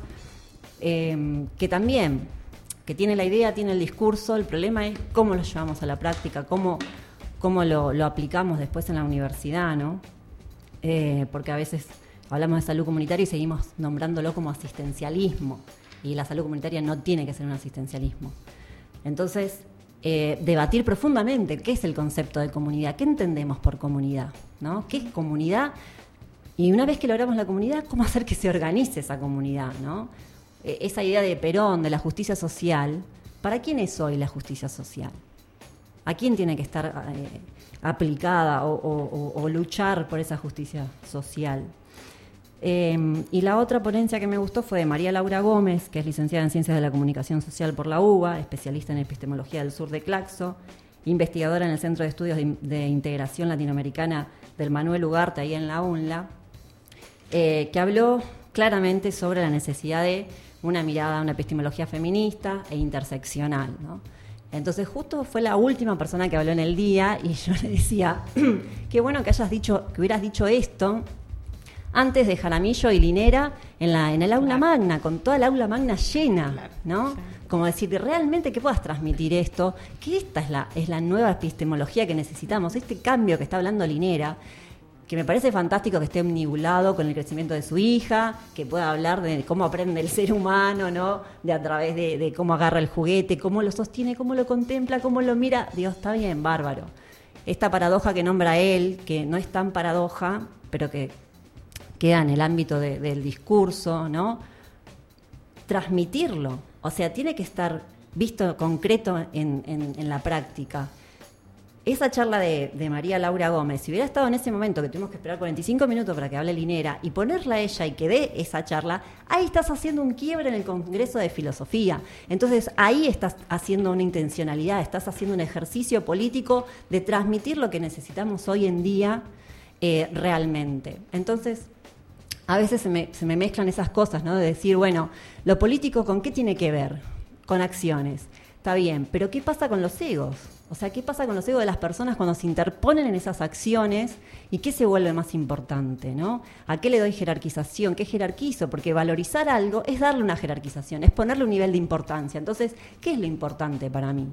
que también, que tiene la idea, tiene el discurso, el problema es cómo lo llevamos a la práctica, cómo lo aplicamos después en la universidad, ¿no? Porque a veces hablamos de salud comunitaria y seguimos nombrándolo como asistencialismo, y la salud comunitaria no tiene que ser un asistencialismo. Entonces, debatir profundamente qué es el concepto de comunidad, qué entendemos por comunidad, ¿no? ¿Qué es comunidad? Y una vez que logramos la comunidad, ¿cómo hacer que se organice esa comunidad, ¿no? Esa idea de Perón, de la justicia social, ¿para quién es hoy la justicia social? ¿A quién tiene que estar aplicada o luchar por esa justicia social? Y la otra ponencia que me gustó fue de María Laura Gómez, que es licenciada en Ciencias de la Comunicación Social por la UBA, especialista en epistemología del sur de Claxo, investigadora en el Centro de Estudios de Integración Latinoamericana del Manuel Ugarte, ahí en la UNLA, que habló claramente sobre la necesidad de una mirada, una epistemología feminista e interseccional, ¿no? Entonces justo fue la última persona que habló en el día y yo le decía, qué bueno que hubieras dicho esto antes de Jaramillo y Linera en el aula magna, con toda el aula magna llena, ¿no? Sí. Como decir, realmente que puedas transmitir esto, que esta es la nueva epistemología que necesitamos, este cambio que está hablando Linera, que me parece fantástico que esté omnibulado con el crecimiento de su hija, que pueda hablar de cómo aprende el ser humano, ¿no? De a través de cómo agarra el juguete, cómo lo sostiene, cómo lo contempla, cómo lo mira. Dios, está bien, bárbaro. Esta paradoja que nombra él, que no es tan paradoja, pero que queda en el ámbito del discurso, ¿no? Transmitirlo, o sea, tiene que estar visto concreto en la práctica. Esa charla de María Laura Gómez, si hubiera estado en ese momento que tuvimos que esperar 45 minutos para que hable Linera y ponerla a ella y que dé esa charla, ahí estás haciendo un quiebre en el Congreso de Filosofía. Entonces ahí estás haciendo una intencionalidad, estás haciendo un ejercicio político de transmitir lo que necesitamos hoy en día realmente. Entonces, a veces se me mezclan esas cosas, ¿no? De decir, bueno, lo político, ¿con qué tiene que ver? Con acciones. Está bien, pero ¿qué pasa con los egos? O sea, ¿qué pasa con los egos de las personas cuando se interponen en esas acciones? ¿Y qué se vuelve más importante, no? ¿A qué le doy jerarquización? ¿Qué jerarquizo? Porque valorizar algo es darle una jerarquización, es ponerle un nivel de importancia. Entonces, ¿qué es lo importante para mí?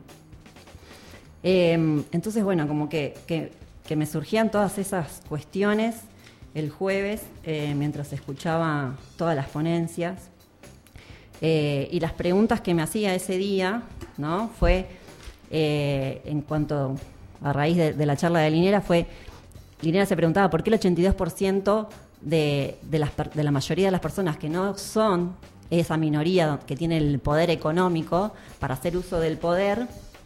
Entonces, bueno, como que me surgían todas esas cuestiones el jueves, mientras escuchaba todas las ponencias. Y las preguntas que me hacía ese día, ¿no? Fue, en cuanto a raíz de la charla de Linera, Linera se preguntaba por qué el 82% de la mayoría de las personas que no son esa minoría que tiene el poder económico para hacer uso del poder,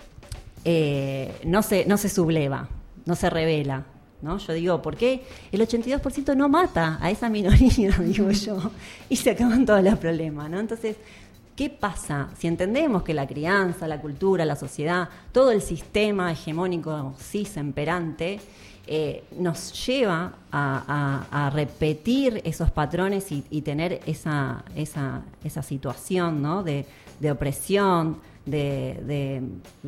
no se subleva, no se revela, ¿no? Yo digo, ¿por qué el 82% no mata a esa minoría? Digo yo, y se acaban todos los problemas, ¿no? Entonces, ¿qué pasa? Si entendemos que la crianza, la cultura, la sociedad, todo el sistema hegemónico cis imperante nos lleva a repetir esos patrones y tener esa situación, ¿no? de opresión, de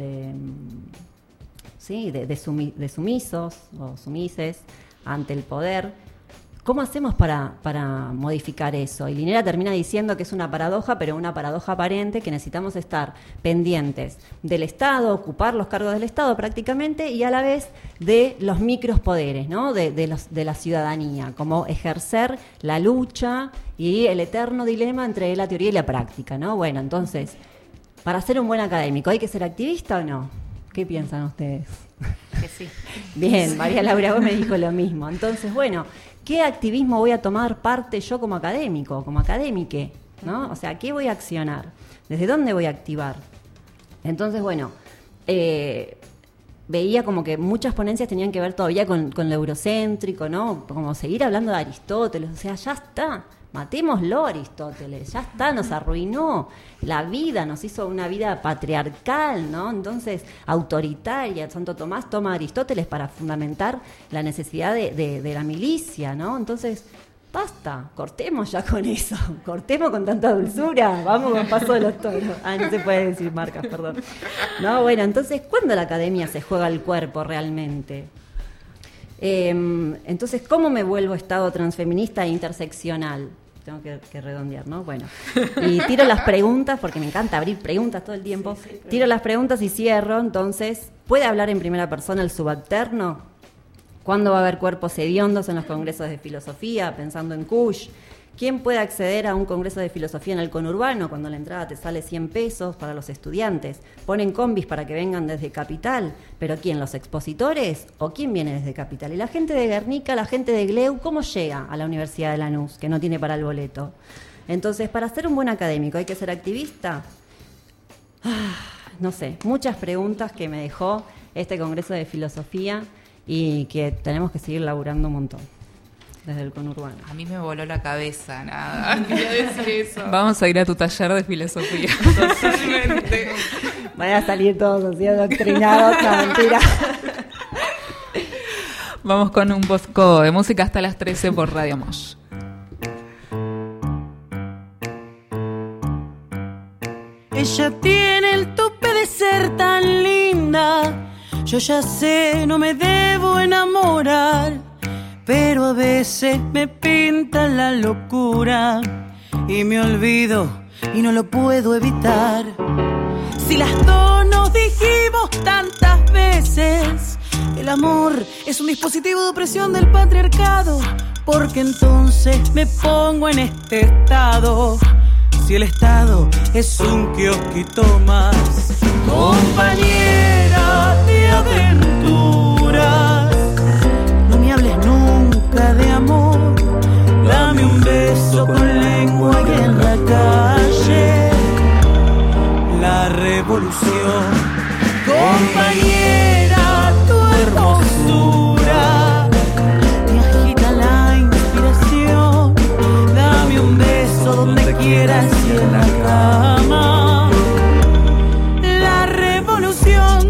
sumisos o sumises ante el poder. ¿Cómo hacemos para modificar eso? Y Linera termina diciendo que es una paradoja, pero una paradoja aparente, que necesitamos estar pendientes del Estado, ocupar los cargos del Estado prácticamente, y a la vez de los micropoderes, ¿no? de la ciudadanía, como ejercer la lucha y el eterno dilema entre la teoría y la práctica, ¿no? Bueno, entonces, para ser un buen académico, ¿hay que ser activista o no? ¿Qué piensan ustedes? Que sí. Bien, María Laura, vos me dijo lo mismo. Entonces, bueno, ¿qué activismo voy a tomar parte yo como académico, como académique, ¿no? O sea, ¿qué voy a accionar? ¿Desde dónde voy a activar? Entonces, bueno, veía como que muchas ponencias tenían que ver todavía con lo eurocéntrico, ¿no? Como seguir hablando de Aristóteles, o sea, ya está. Matémoslo, Aristóteles, ya está, nos arruinó la vida, nos hizo una vida patriarcal, ¿no? Entonces, autoritaria. Santo Tomás toma a Aristóteles para fundamentar la necesidad de la milicia, ¿no? Entonces, basta, cortemos ya con eso, cortemos con tanta dulzura, vamos con Paso de los Toros. No se puede decir marcas, perdón. No, bueno, entonces, ¿cuándo la academia se juega el cuerpo realmente? Entonces, ¿cómo me vuelvo Estado transfeminista e interseccional? Tengo que redondear, ¿no? Bueno, y tiro las preguntas, porque me encanta abrir preguntas todo el tiempo. Tiro las preguntas y cierro. Entonces, ¿puede hablar en primera persona el subalterno? ¿Cuándo va a haber cuerpos hediondos en los congresos de filosofía? Pensando en Kush. ¿Quién puede acceder a un congreso de filosofía en el conurbano cuando la entrada te sale 100 pesos para los estudiantes? Ponen combis para que vengan desde Capital, pero ¿quién? ¿Los expositores? ¿O quién viene desde Capital? Y la gente de Guernica, la gente de Gleu, ¿cómo llega a la Universidad de Lanús, que no tiene para el boleto? Entonces, para ser un buen académico, ¿hay que ser activista? No sé, muchas preguntas que me dejó este congreso de filosofía y que tenemos que seguir laburando un montón. Desde el conurbano. A mí me voló la cabeza, nada. Quería decir eso. Vamos a ir a tu taller de filosofía. Totalmente. Van a salir todos así adoctrinados, mentira. Vamos con un Bosco de música hasta las 13 por Radio Mosh. Ella tiene el tope de ser tan linda. Yo ya sé, no me debo enamorar. Pero a veces me pinta la locura y me olvido y no lo puedo evitar. Si las dos nos dijimos tantas veces, el amor es un dispositivo de opresión del patriarcado, porque entonces me pongo en este estado. Si el Estado es un kiosquito más, compañera de aventuras, no me hables nunca de amor, dame un beso con lengua y en la calle la revolución. Compañera, tu hermosura me agita la inspiración, dame un beso donde quieras y en la cama la revolución.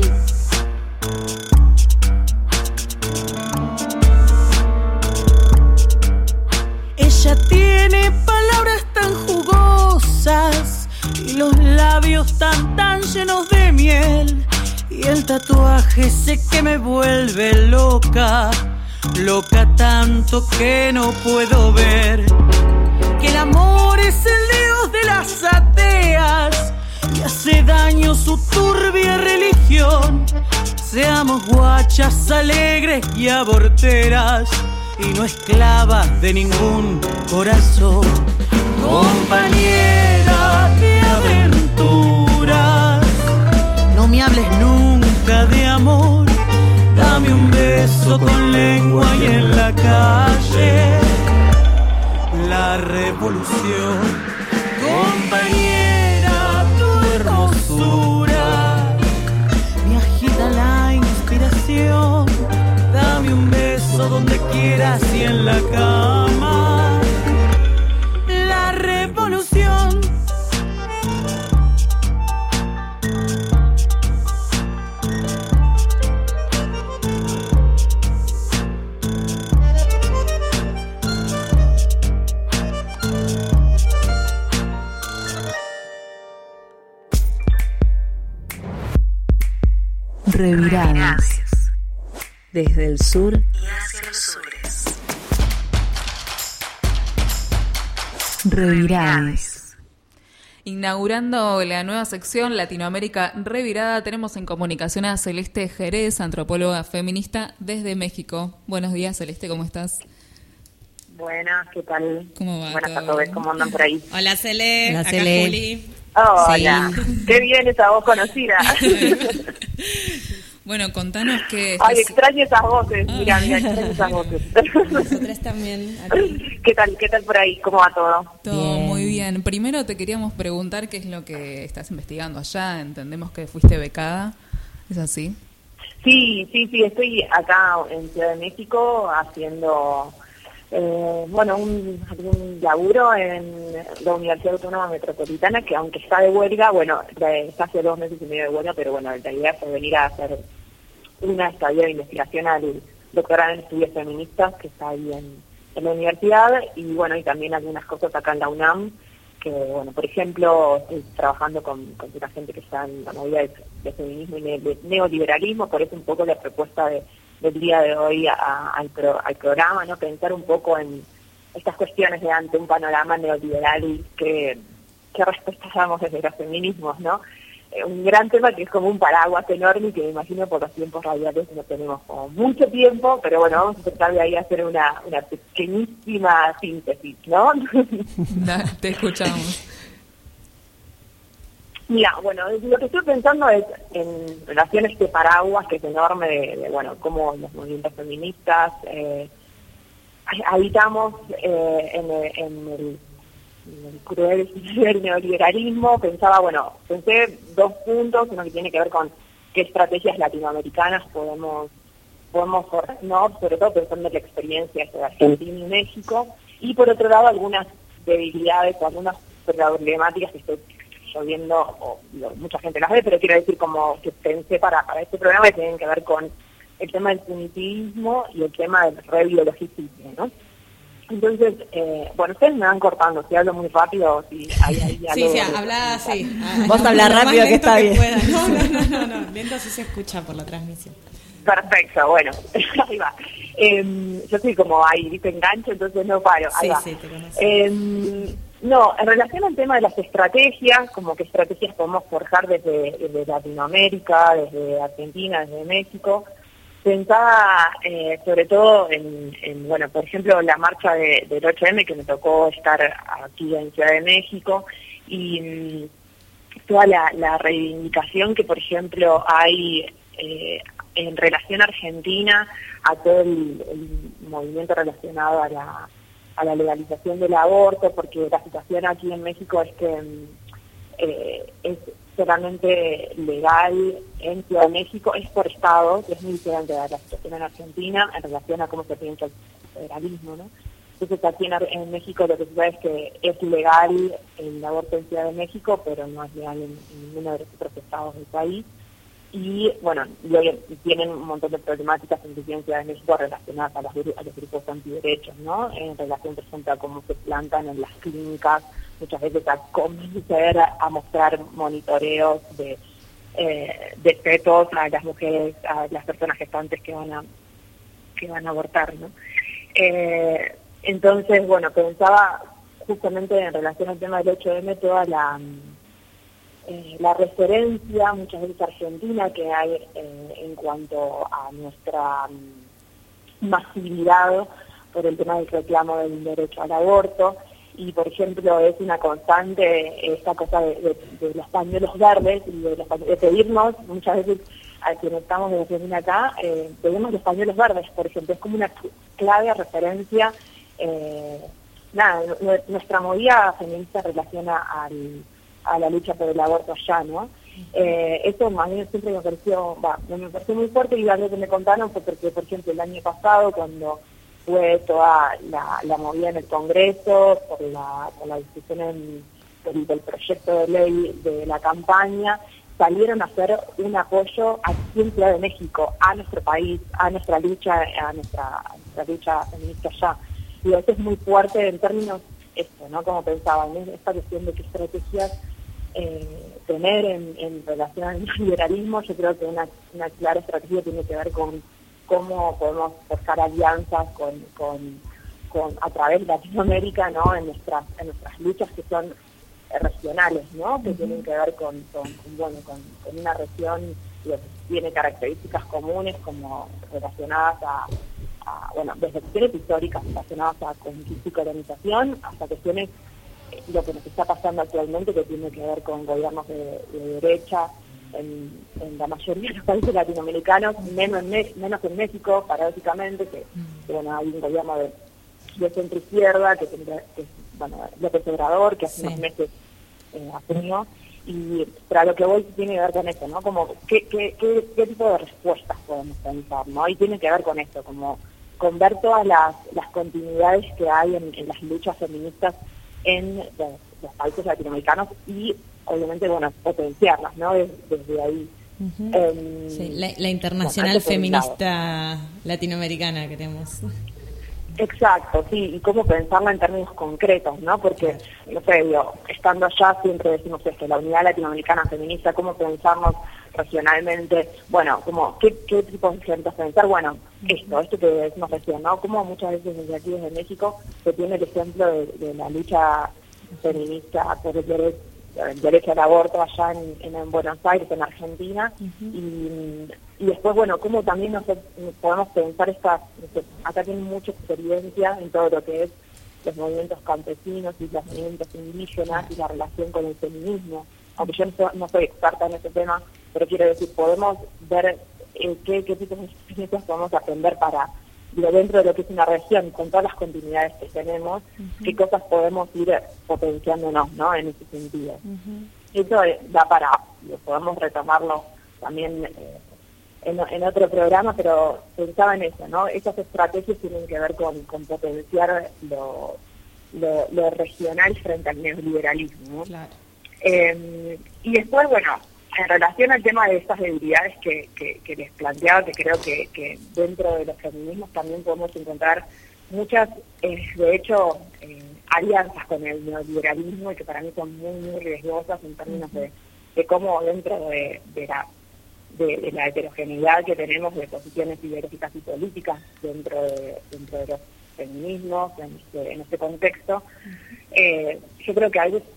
Ella tiene palabras tan jugosas y los labios tan llenos de miel, y el tatuaje sé que me vuelve loca, loca tanto que no puedo ver que el amor es el dios de las ateas y hace daño su turbia religión. Seamos guachas alegres y aborteras y no esclavas de ningún corazón. Compañera de aventuras, no me hables nunca de amor, dame un beso con lengua y en la calle la revolución. Compañera, tu hermosura me agita la inspiración, dame un beso donde quieras y en la cama la revolución. Reviradas. Desde el sur y hacia los sures. Reviradas. Inaugurando la nueva sección Latinoamérica Revirada, tenemos en comunicación a Celeste Jerez, antropóloga feminista desde México. Buenos días, Celeste, ¿cómo estás? Buenas, ¿qué tal? ¿Cómo va? Buenas a todos, ¿cómo andan por ahí? Hola, Cele. Hola, Acá Cele. Juli. Hola, qué bien esa voz conocida. Bueno, contanos que... Ay, extraño esas voces, mira, extraño esas voces. Nosotras también. ¿Qué tal por ahí? ¿Cómo va todo? Todo Bien. muy bien. Primero te queríamos preguntar qué es lo que estás investigando allá. Entendemos que fuiste becada, ¿es así? Sí, estoy acá en Ciudad de México haciendo, algún laburo en la Universidad Autónoma Metropolitana, que aunque está de huelga, está hace 2 meses y medio de huelga, pero bueno, la idea fue venir a hacer una estadía de investigación al doctorado en estudios feministas que está ahí en la universidad, y también algunas cosas acá en la UNAM, que por ejemplo estoy trabajando con una gente que está en la movida de feminismo y de neoliberalismo. Por eso un poco la propuesta del día de hoy al programa, ¿no? Pensar un poco en estas cuestiones de ante un panorama neoliberal y qué respuestas damos desde los feminismos, ¿no? Un gran tema que es como un paraguas enorme y que me imagino por los tiempos radiales no tenemos como mucho tiempo, pero vamos a tratar de ahí hacer una pequeñísima síntesis, ¿no? Te escuchamos. Mira, lo que estoy pensando es en relación a este paraguas que es enorme de cómo los movimientos feministas habitamos en el cruel del neoliberalismo. Pensé 2 puntos, uno que tiene que ver con qué estrategias latinoamericanas podemos ¿no? Sobre todo pensando en la experiencia de Argentina y México, y por otro lado algunas debilidades o algunas problemáticas que estoy viendo, mucha gente las ve, pero quiero decir como que pensé para este programa, que tienen que ver con el tema del punitivismo y el tema del rebiologicismo, ¿no? Entonces, ustedes me van cortando, si hablo muy rápido, si hay algo... Sí, habla así. Vos habla rápido que está bien. No, lento sí se escucha por la transmisión. Perfecto, ahí va. Yo soy como ahí, ¿viste? Engancho, entonces no paro, ahí va. Sí, te conozco. En relación al tema de las estrategias, como qué estrategias podemos forjar desde Latinoamérica, desde Argentina, desde México, pensaba sobre todo en por ejemplo, la marcha del 8M, que me tocó estar aquí en Ciudad de México, y toda la reivindicación que, por ejemplo, hay en relación a Argentina, a todo el movimiento relacionado a la legalización del aborto, porque la situación aquí en México es que es solamente legal en Ciudad de México, es por estado, que es muy diferente de la situación en Argentina en relación a cómo se piensa el federalismo, ¿no? Entonces aquí en México lo que se sabe es que es legal el aborto en Ciudad de México, pero no es legal en ninguno de los otros estados del país. Y tienen un montón de problemáticas en Ciudad de México relacionadas a los grupos antiderechos, ¿no? En relación, por ejemplo, a cómo se plantan en las clínicas, muchas veces a convencer a mostrar monitoreos de fetos a las mujeres, a las personas gestantes que van a abortar, ¿no? Entonces, pensaba justamente en relación al tema del 8M, toda la referencia, muchas veces argentina, que hay en cuanto a nuestra masividad por el tema del reclamo del derecho al aborto. Y, por ejemplo, es una constante esta cosa de los pañuelos verdes y de pedirnos, muchas veces a quienes estamos de Argentina acá, pedimos los pañuelos verdes, por ejemplo. Es como una clave referencia. Nuestra movida feminista relaciona a la lucha por el aborto allá, ¿no? Eso a mí siempre me pareció muy fuerte, y algo que me contaron fue porque, por ejemplo, el año pasado, cuando fue toda la movida en el Congreso por la discusión del proyecto de ley de la campaña, salieron a hacer un apoyo aquí en Ciudad de México, a nuestro país, a nuestra lucha feminista allá. Y eso es muy fuerte en términos, ¿no? Como pensaban, esta cuestión de qué estrategias tener en relación al liberalismo, yo creo que una clara estrategia tiene que ver con cómo podemos forjar alianzas con a través de Latinoamérica, ¿no? en nuestras luchas que son regionales, ¿no? Que tienen que ver con una región que tiene características comunes como relacionadas a desde cuestiones históricas relacionadas a conquista y colonización hasta cuestiones lo que nos está pasando actualmente, que tiene que ver con gobiernos de derecha en la mayoría de los países latinoamericanos, menos en México, paradójicamente, que hay un gobierno de centro izquierda, que López Obrador, que hace unos meses asumió, y para lo que voy tiene que ver con esto, ¿no? Como qué tipo de respuestas podemos pensar, ¿no? Y tiene que ver con esto, como con ver todas las continuidades que hay en las luchas feministas en los países latinoamericanos y obviamente, potenciarlas, ¿no? Desde ahí. Sí, la internacional feminista latinoamericana queremos. Exacto, sí, y cómo pensarla en términos concretos, ¿no? Porque, no sé, estando allá siempre decimos esto, la unidad latinoamericana feminista, cómo pensarnos regionalmente, como qué tipo de ejemplos pensar, esto que decimos recién, ¿no? Como muchas veces desde aquí desde México se tiene el ejemplo de la lucha feminista por el derecho al aborto allá en Buenos Aires, en Argentina, y después, cómo también podemos pensar acá tienen mucha experiencia en todo lo que es los movimientos campesinos y los movimientos indígenas y la relación con el feminismo, aunque yo no soy experta en ese tema, pero quiero decir, podemos ver qué tipos de experiencias podemos aprender para dentro de lo que es una región, con todas las continuidades que tenemos, qué cosas podemos ir potenciándonos, ¿no? En ese sentido. Eso da podemos retomarlo también en otro programa, pero pensaba en eso, ¿no? Esas estrategias tienen que ver con potenciar lo regional frente al neoliberalismo, ¿no? Claro. Y después, en relación al tema de estas debilidades que les planteaba, que creo que dentro de los feminismos también podemos encontrar muchas, de hecho, alianzas con el neoliberalismo y que para mí son muy, muy riesgosas en términos de cómo dentro de la heterogeneidad que tenemos de posiciones ideológicas y políticas dentro de los feminismos, en este contexto, yo creo que hay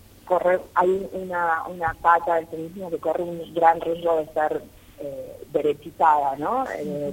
una pata del feminismo que corre un gran riesgo de ser derechizada, ¿no?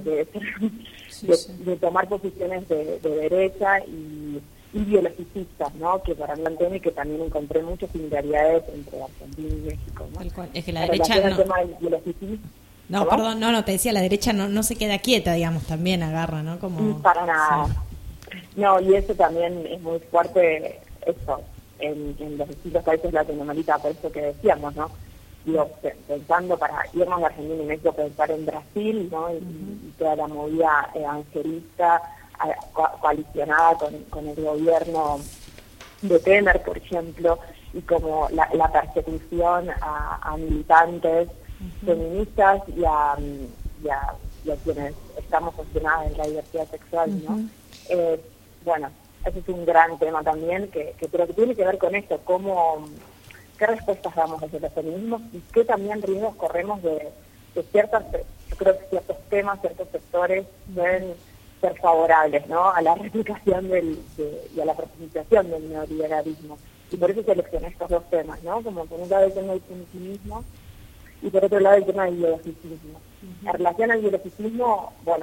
De tomar posiciones de derecha y biologicistas, ¿no? Que para mí y que también encontré muchas similaridades entre Argentina y México, ¿no? Tal cual. Es que la derecha no... tema del biologicismo, no, perdón, te decía, la derecha no se queda quieta, digamos, también agarra, ¿no? Como... Para nada. Sí. No, y eso también es muy fuerte, eso, en los distintos países latinoamericanos, por eso que decíamos, ¿no? Pensando para irnos a Argentina y México, pensar en Brasil, ¿no? Y toda la movida evangelista coalicionada con el gobierno de Temer, por ejemplo, y como la persecución a militantes feministas y a quienes estamos cuestionadas en la diversidad sexual, ¿no? Ese es un gran tema también pero que tiene que ver con esto, qué respuestas damos desde los feminismos y qué también riesgos corremos de ciertas, yo creo que ciertos temas, ciertos sectores deben ser favorables, ¿no? A la replicación y a la profundización del neoliberalismo. Y por eso seleccioné estos dos temas, ¿no? Como por un lado el tema del feminismo y por otro lado el tema del biologicismo. En relación al biologicismo, por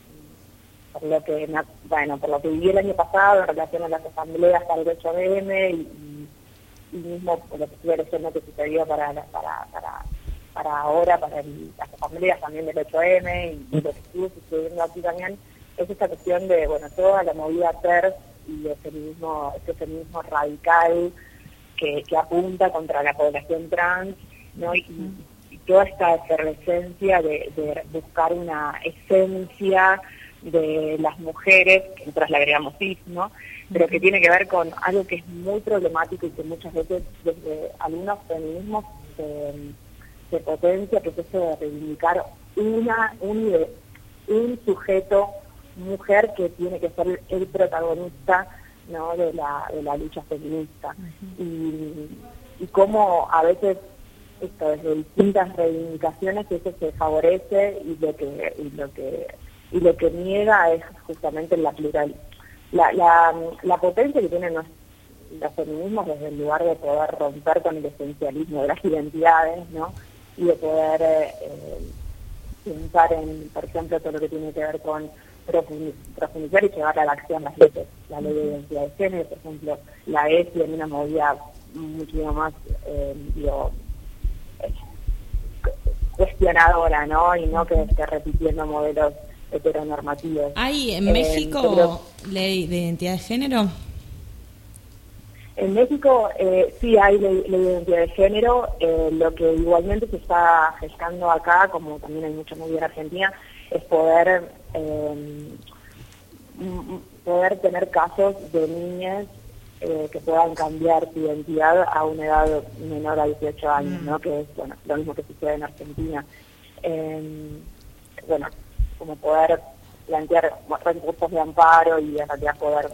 lo que viví el año pasado en relación a las asambleas para el 8M y mismo por lo que estuve leyendo que sucedió para ahora, para las asambleas también del 8M y lo que estuvo sucediendo aquí también, es esta cuestión de, toda la movida TERF y este feminismo radical que apunta contra la población trans, ¿no? Y toda esta efervescencia de buscar una esencia de las mujeres, que nosotros le agregamos cis, ¿no? Pero que tiene que ver con algo que es muy problemático y que muchas veces desde algunos feminismos se potencia, que es eso de reivindicar un sujeto mujer que tiene que ser el protagonista ¿no? de la lucha feminista. Y cómo a veces desde distintas reivindicaciones eso se favorece y lo que niega es justamente la plural, la potencia que tienen los feminismos desde el lugar de poder romper con el esencialismo de las identidades, ¿no? Y de poder pensar en, por ejemplo, todo lo que tiene que ver con profundizar y llevar a la acción las leyes, la ley de identidad de género, por ejemplo, la ESI en una movida muchísimo más cuestionadora, ¿no? Y no que esté repitiendo modelos heteronormativos. ¿Hay en México ley de identidad de género? En México sí hay ley de identidad de género, lo que igualmente se está gestando acá, como también hay mucha movida en Argentina, es poder tener casos de niñas que puedan cambiar su identidad a una edad menor a 18 años, ¿no? Que es lo mismo que sucede en Argentina. Como poder plantear recursos de amparo y en realidad poder,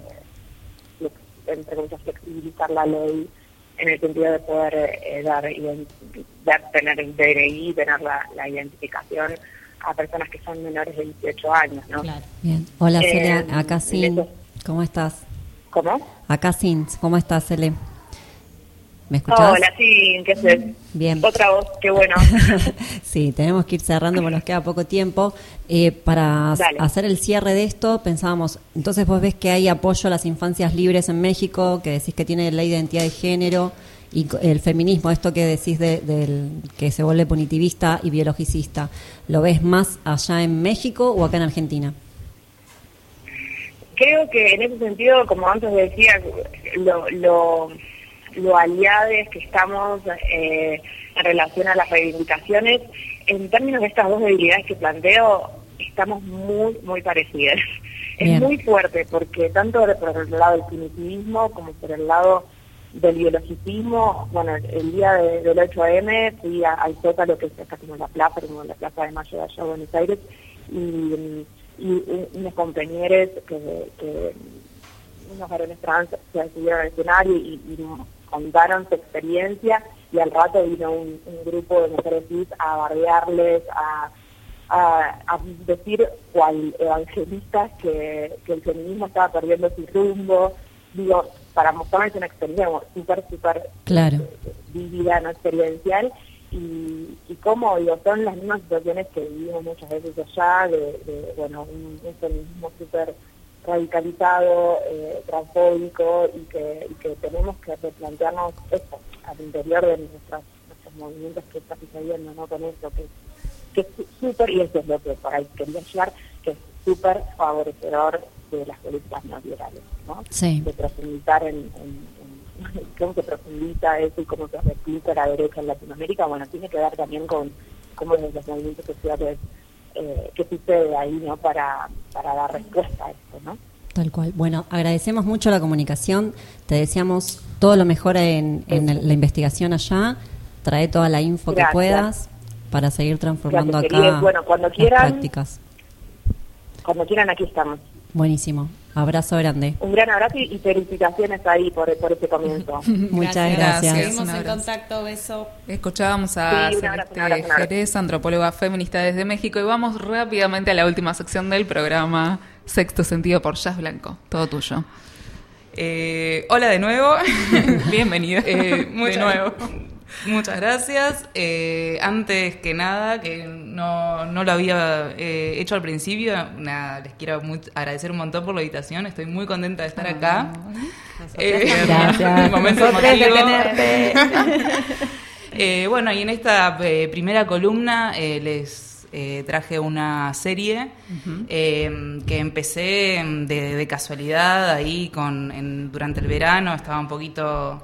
entre comillas, flexibilizar la ley en el sentido de poder tener el DNI, tener la identificación a personas que son menores de 18 años, ¿no? Claro. Bien. Hola, Celia, acá Sin. ¿Cómo estás? ¿Cómo? Acá Sin. ¿Cómo estás, Cele? ¿Me escuchás? Hola, Sin, ¿qué haces? Bien. Otra voz, qué bueno. Sí, tenemos que ir cerrando porque nos queda poco tiempo. Para hacer el cierre de esto, pensábamos, entonces vos ves que hay apoyo a las infancias libres en México, que decís que tiene ley de identidad de género, y el feminismo, esto que decís del que se vuelve punitivista y biologicista, ¿lo ves más allá en México o acá en Argentina? Creo que en ese sentido, como antes decía, lo aliados que estamos en relación a las reivindicaciones, en términos de estas dos debilidades que planteo, estamos muy, muy parecidas. Bien. Es muy fuerte, porque tanto por el lado del punitivismo como por el lado del biologicismo, el día del 8M fui al Zócalo, que es acá como la plaza de Mayo de allá de Buenos Aires, y unos compañeros que unos varones trans se subieron al escenario y contaron su experiencia, y al rato vino un grupo de mujeres cis a bardearles, a decir cual evangelistas que el feminismo estaba perdiendo su rumbo, para mostrarles una experiencia súper claro, vívida, no experiencial, y cómo son las mismas situaciones que vivimos muchas veces allá, un feminismo súper radicalizado, transfóbico, y que tenemos que replantearnos esto al interior de nuestros movimientos que está sucediendo, ¿no? Con eso que es súper, y eso es lo que por ahí quería llegar, que es súper favorecedor de las políticas neoliberales, ¿no? Sí. De profundizar en cómo se profundiza eso y cómo se replica la derecha en Latinoamérica. Tiene que ver también con cómo desde los movimientos sociales qué sucede ahí, ¿no? Para dar respuesta a esto, ¿no? Tal cual. Bueno, agradecemos mucho la comunicación, te deseamos todo lo mejor en la investigación allá, trae toda la info que puedas para seguir transformando acá cuando quieran, las prácticas. Cuando quieran, aquí estamos. Buenísimo. Abrazo grande. Un gran abrazo y felicitaciones ahí por este comienzo. Muchas gracias. Seguimos en contacto, beso. Escuchábamos a Celeste Jerez, antropóloga feminista desde México, y vamos rápidamente a la última sección del programa, Sexto Sentido por Jazz Blanco. Todo tuyo. Hola de nuevo. Bienvenido. Muchas gracias. Antes que nada, que no lo había hecho al principio, les quiero agradecer un montón por la invitación. Estoy muy contenta de estar acá. Gracias. Momento emotivo. Y en esta primera columna les traje una serie que empecé de casualidad ahí durante el verano. Estaba un poquito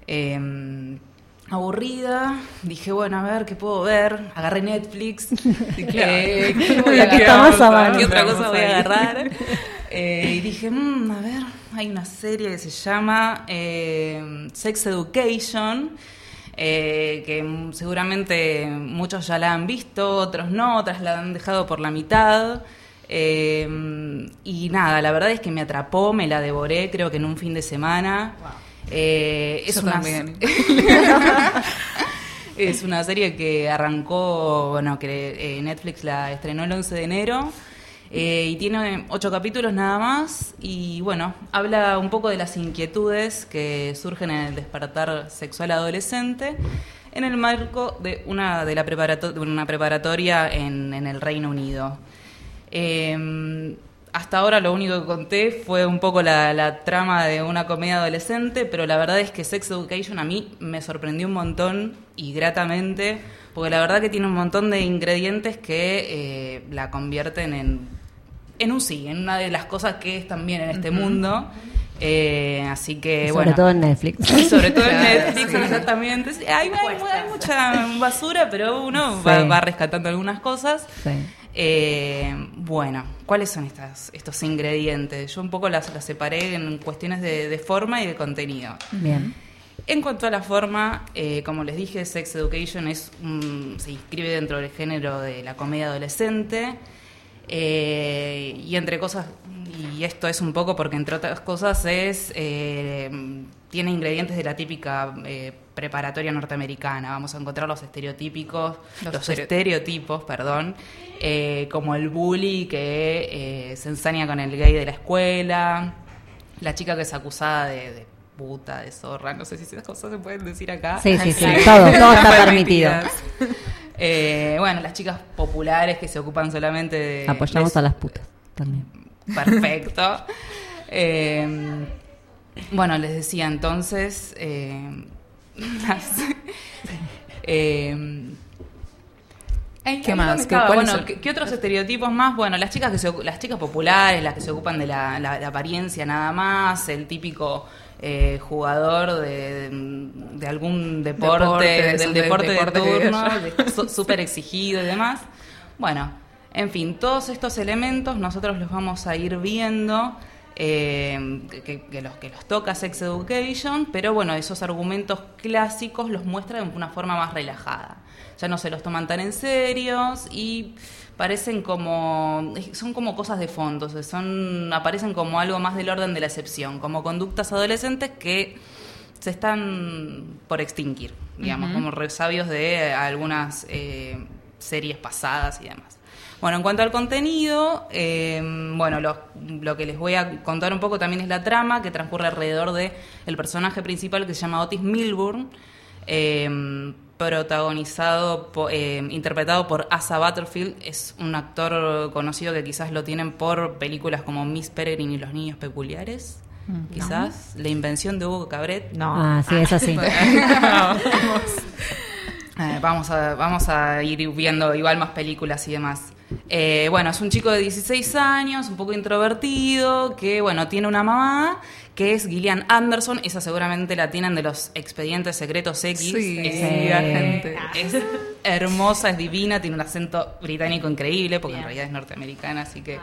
aburrida, dije, a ver, ¿qué puedo ver? Agarré Netflix. ¿Qué otra cosa voy a agarrar? Y dije, a ver, hay una serie que se llama Sex Education, que seguramente muchos ya la han visto, otros no, otras la han dejado por la mitad. Y nada, la verdad es que me atrapó, me la devoré, creo que en un fin de semana. Yo también. Es una serie que arrancó, bueno, que Netflix la estrenó el 11 de enero. Y tiene 8 capítulos nada más. Y bueno, habla un poco de las inquietudes que surgen en el despertar sexual adolescente en el marco de una preparatoria en el Reino Unido. Hasta ahora lo único que conté fue un poco la trama de una comedia adolescente, pero la verdad es que Sex Education a mí me sorprendió un montón y gratamente, porque la verdad que tiene un montón de ingredientes que la convierten en una de las cosas que es también en este mundo. Así que sobre todo en Netflix. Sobre todo en Netflix, exactamente. Sí, hay mucha basura, pero uno va rescatando algunas cosas. Sí. Bueno, ¿cuáles son estos ingredientes? Yo un poco las separé en cuestiones de forma y de contenido. Bien. En cuanto a la forma, como les dije, Sex Education se inscribe dentro del género de la comedia adolescente. Y entre cosas, y esto es un poco porque entre otras cosas tiene ingredientes de la típica preparatoria norteamericana. Vamos a encontrar los estereotipos, como el bully que se ensaña con el gay de la escuela, la chica que es acusada de puta, de zorra, no sé si esas cosas se pueden decir acá. Sí, todo está permitido. Bueno, las chicas populares que se ocupan solamente de... Apoyamos a las putas también. Perfecto. Bueno, les decía entonces... ¿Qué más? ¿Qué otros estereotipos más? Bueno, las chicas populares, las que se ocupan de la apariencia nada más, el típico jugador de algún deporte del deporte de turno, súper exigido y demás. Bueno, en fin, todos estos elementos nosotros los vamos a ir viendo, que los toca Sex Education, pero bueno, esos argumentos clásicos los muestra de una forma más relajada. Ya no se los toman tan en serios y son como cosas de fondo, aparecen como algo más del orden de la excepción, como conductas adolescentes que se están por extinguir, digamos, como resabios de algunas series pasadas y demás. Bueno, en cuanto al contenido, lo que les voy a contar un poco también es la trama que transcurre alrededor de el personaje principal que se llama Otis Milburn, interpretado por Asa Butterfield. Es un actor conocido que quizás lo tienen por películas como Miss Peregrine y los niños peculiares. Quizás La invención de Hugo Cabret. Sí, es así. Vamos a ir viendo igual más películas y demás. Es un chico de 16 años, un poco introvertido, que tiene una mamá que es Gillian Anderson. Esa seguramente la tienen de los Expedientes Secretos X. Es hermosa, es divina, tiene un acento británico increíble, porque en realidad es norteamericana, así que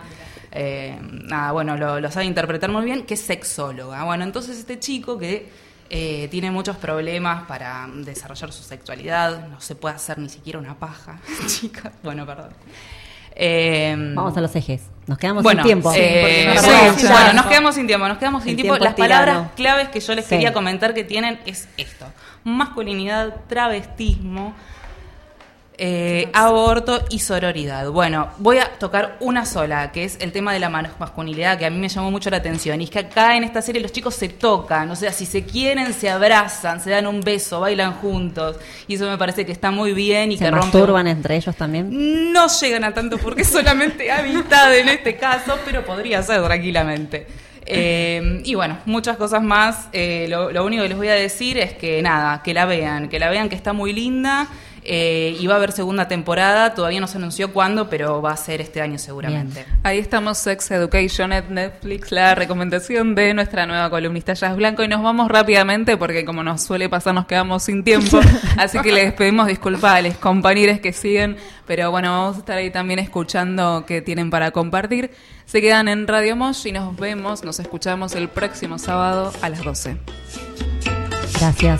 lo sabe interpretar muy bien, que es sexóloga. Bueno, entonces este chico que tiene muchos problemas para desarrollar su sexualidad, no se puede hacer ni siquiera una paja, chicas. Bueno, perdón. Vamos a los ejes. Nos quedamos sin tiempo. Nos quedamos sin tiempo. Las palabras claves que yo les quería comentar que tienen es esto: masculinidad, travestismo, aborto y sororidad. Bueno, voy a tocar una sola, que es el tema de la masculinidad, que a mí me llamó mucho la atención. Y es que acá en esta serie los chicos se tocan, o sea, si se quieren, se abrazan, se dan un beso, bailan juntos. Y eso me parece que está muy bien y ¿Se que masturban entre ellos también? No llegan a tanto porque es solamente amistad en este caso, pero podría ser tranquilamente. Y muchas cosas más. Lo único que les voy a decir es que que la vean, que está muy linda. Y va a haber segunda temporada, todavía no se anunció cuándo, pero va a ser este año seguramente. Bien. Ahí estamos, Sex Education en Netflix, la recomendación de nuestra nueva columnista Jazz Blanco, y nos vamos rápidamente porque como nos suele pasar nos quedamos sin tiempo, así que les pedimos disculpas a los compañeros que siguen, pero vamos a estar ahí también escuchando qué tienen para compartir. Se quedan en Radio Mosh y nos escuchamos el próximo sábado a las 12. Gracias.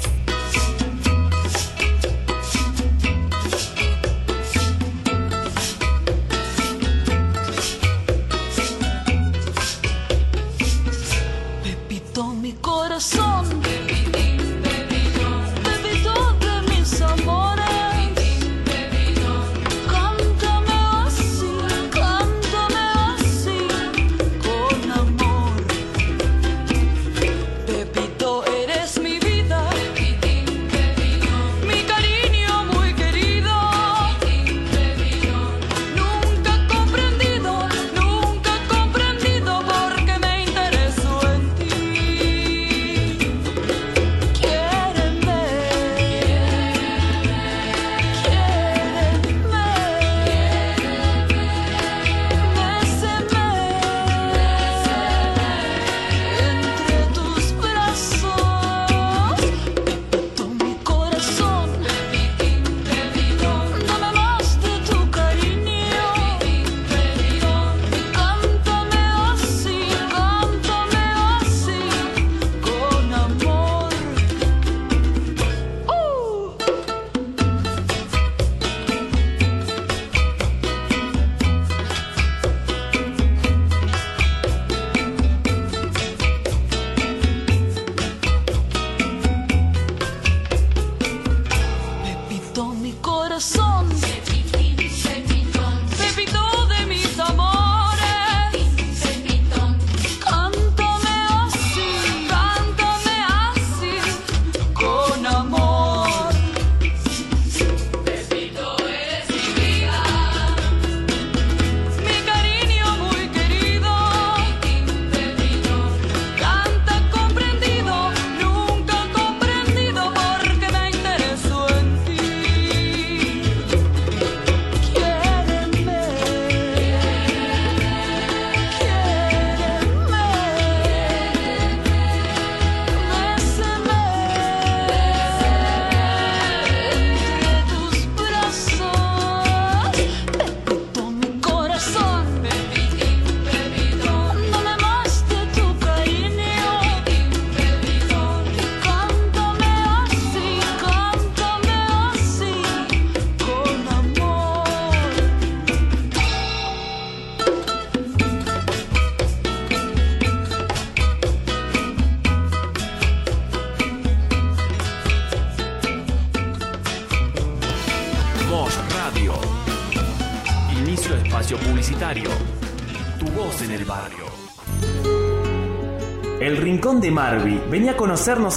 Radio. Inicio de espacio publicitario. Tu voz en el barrio. El Rincón de Marvi. Vení a conocernos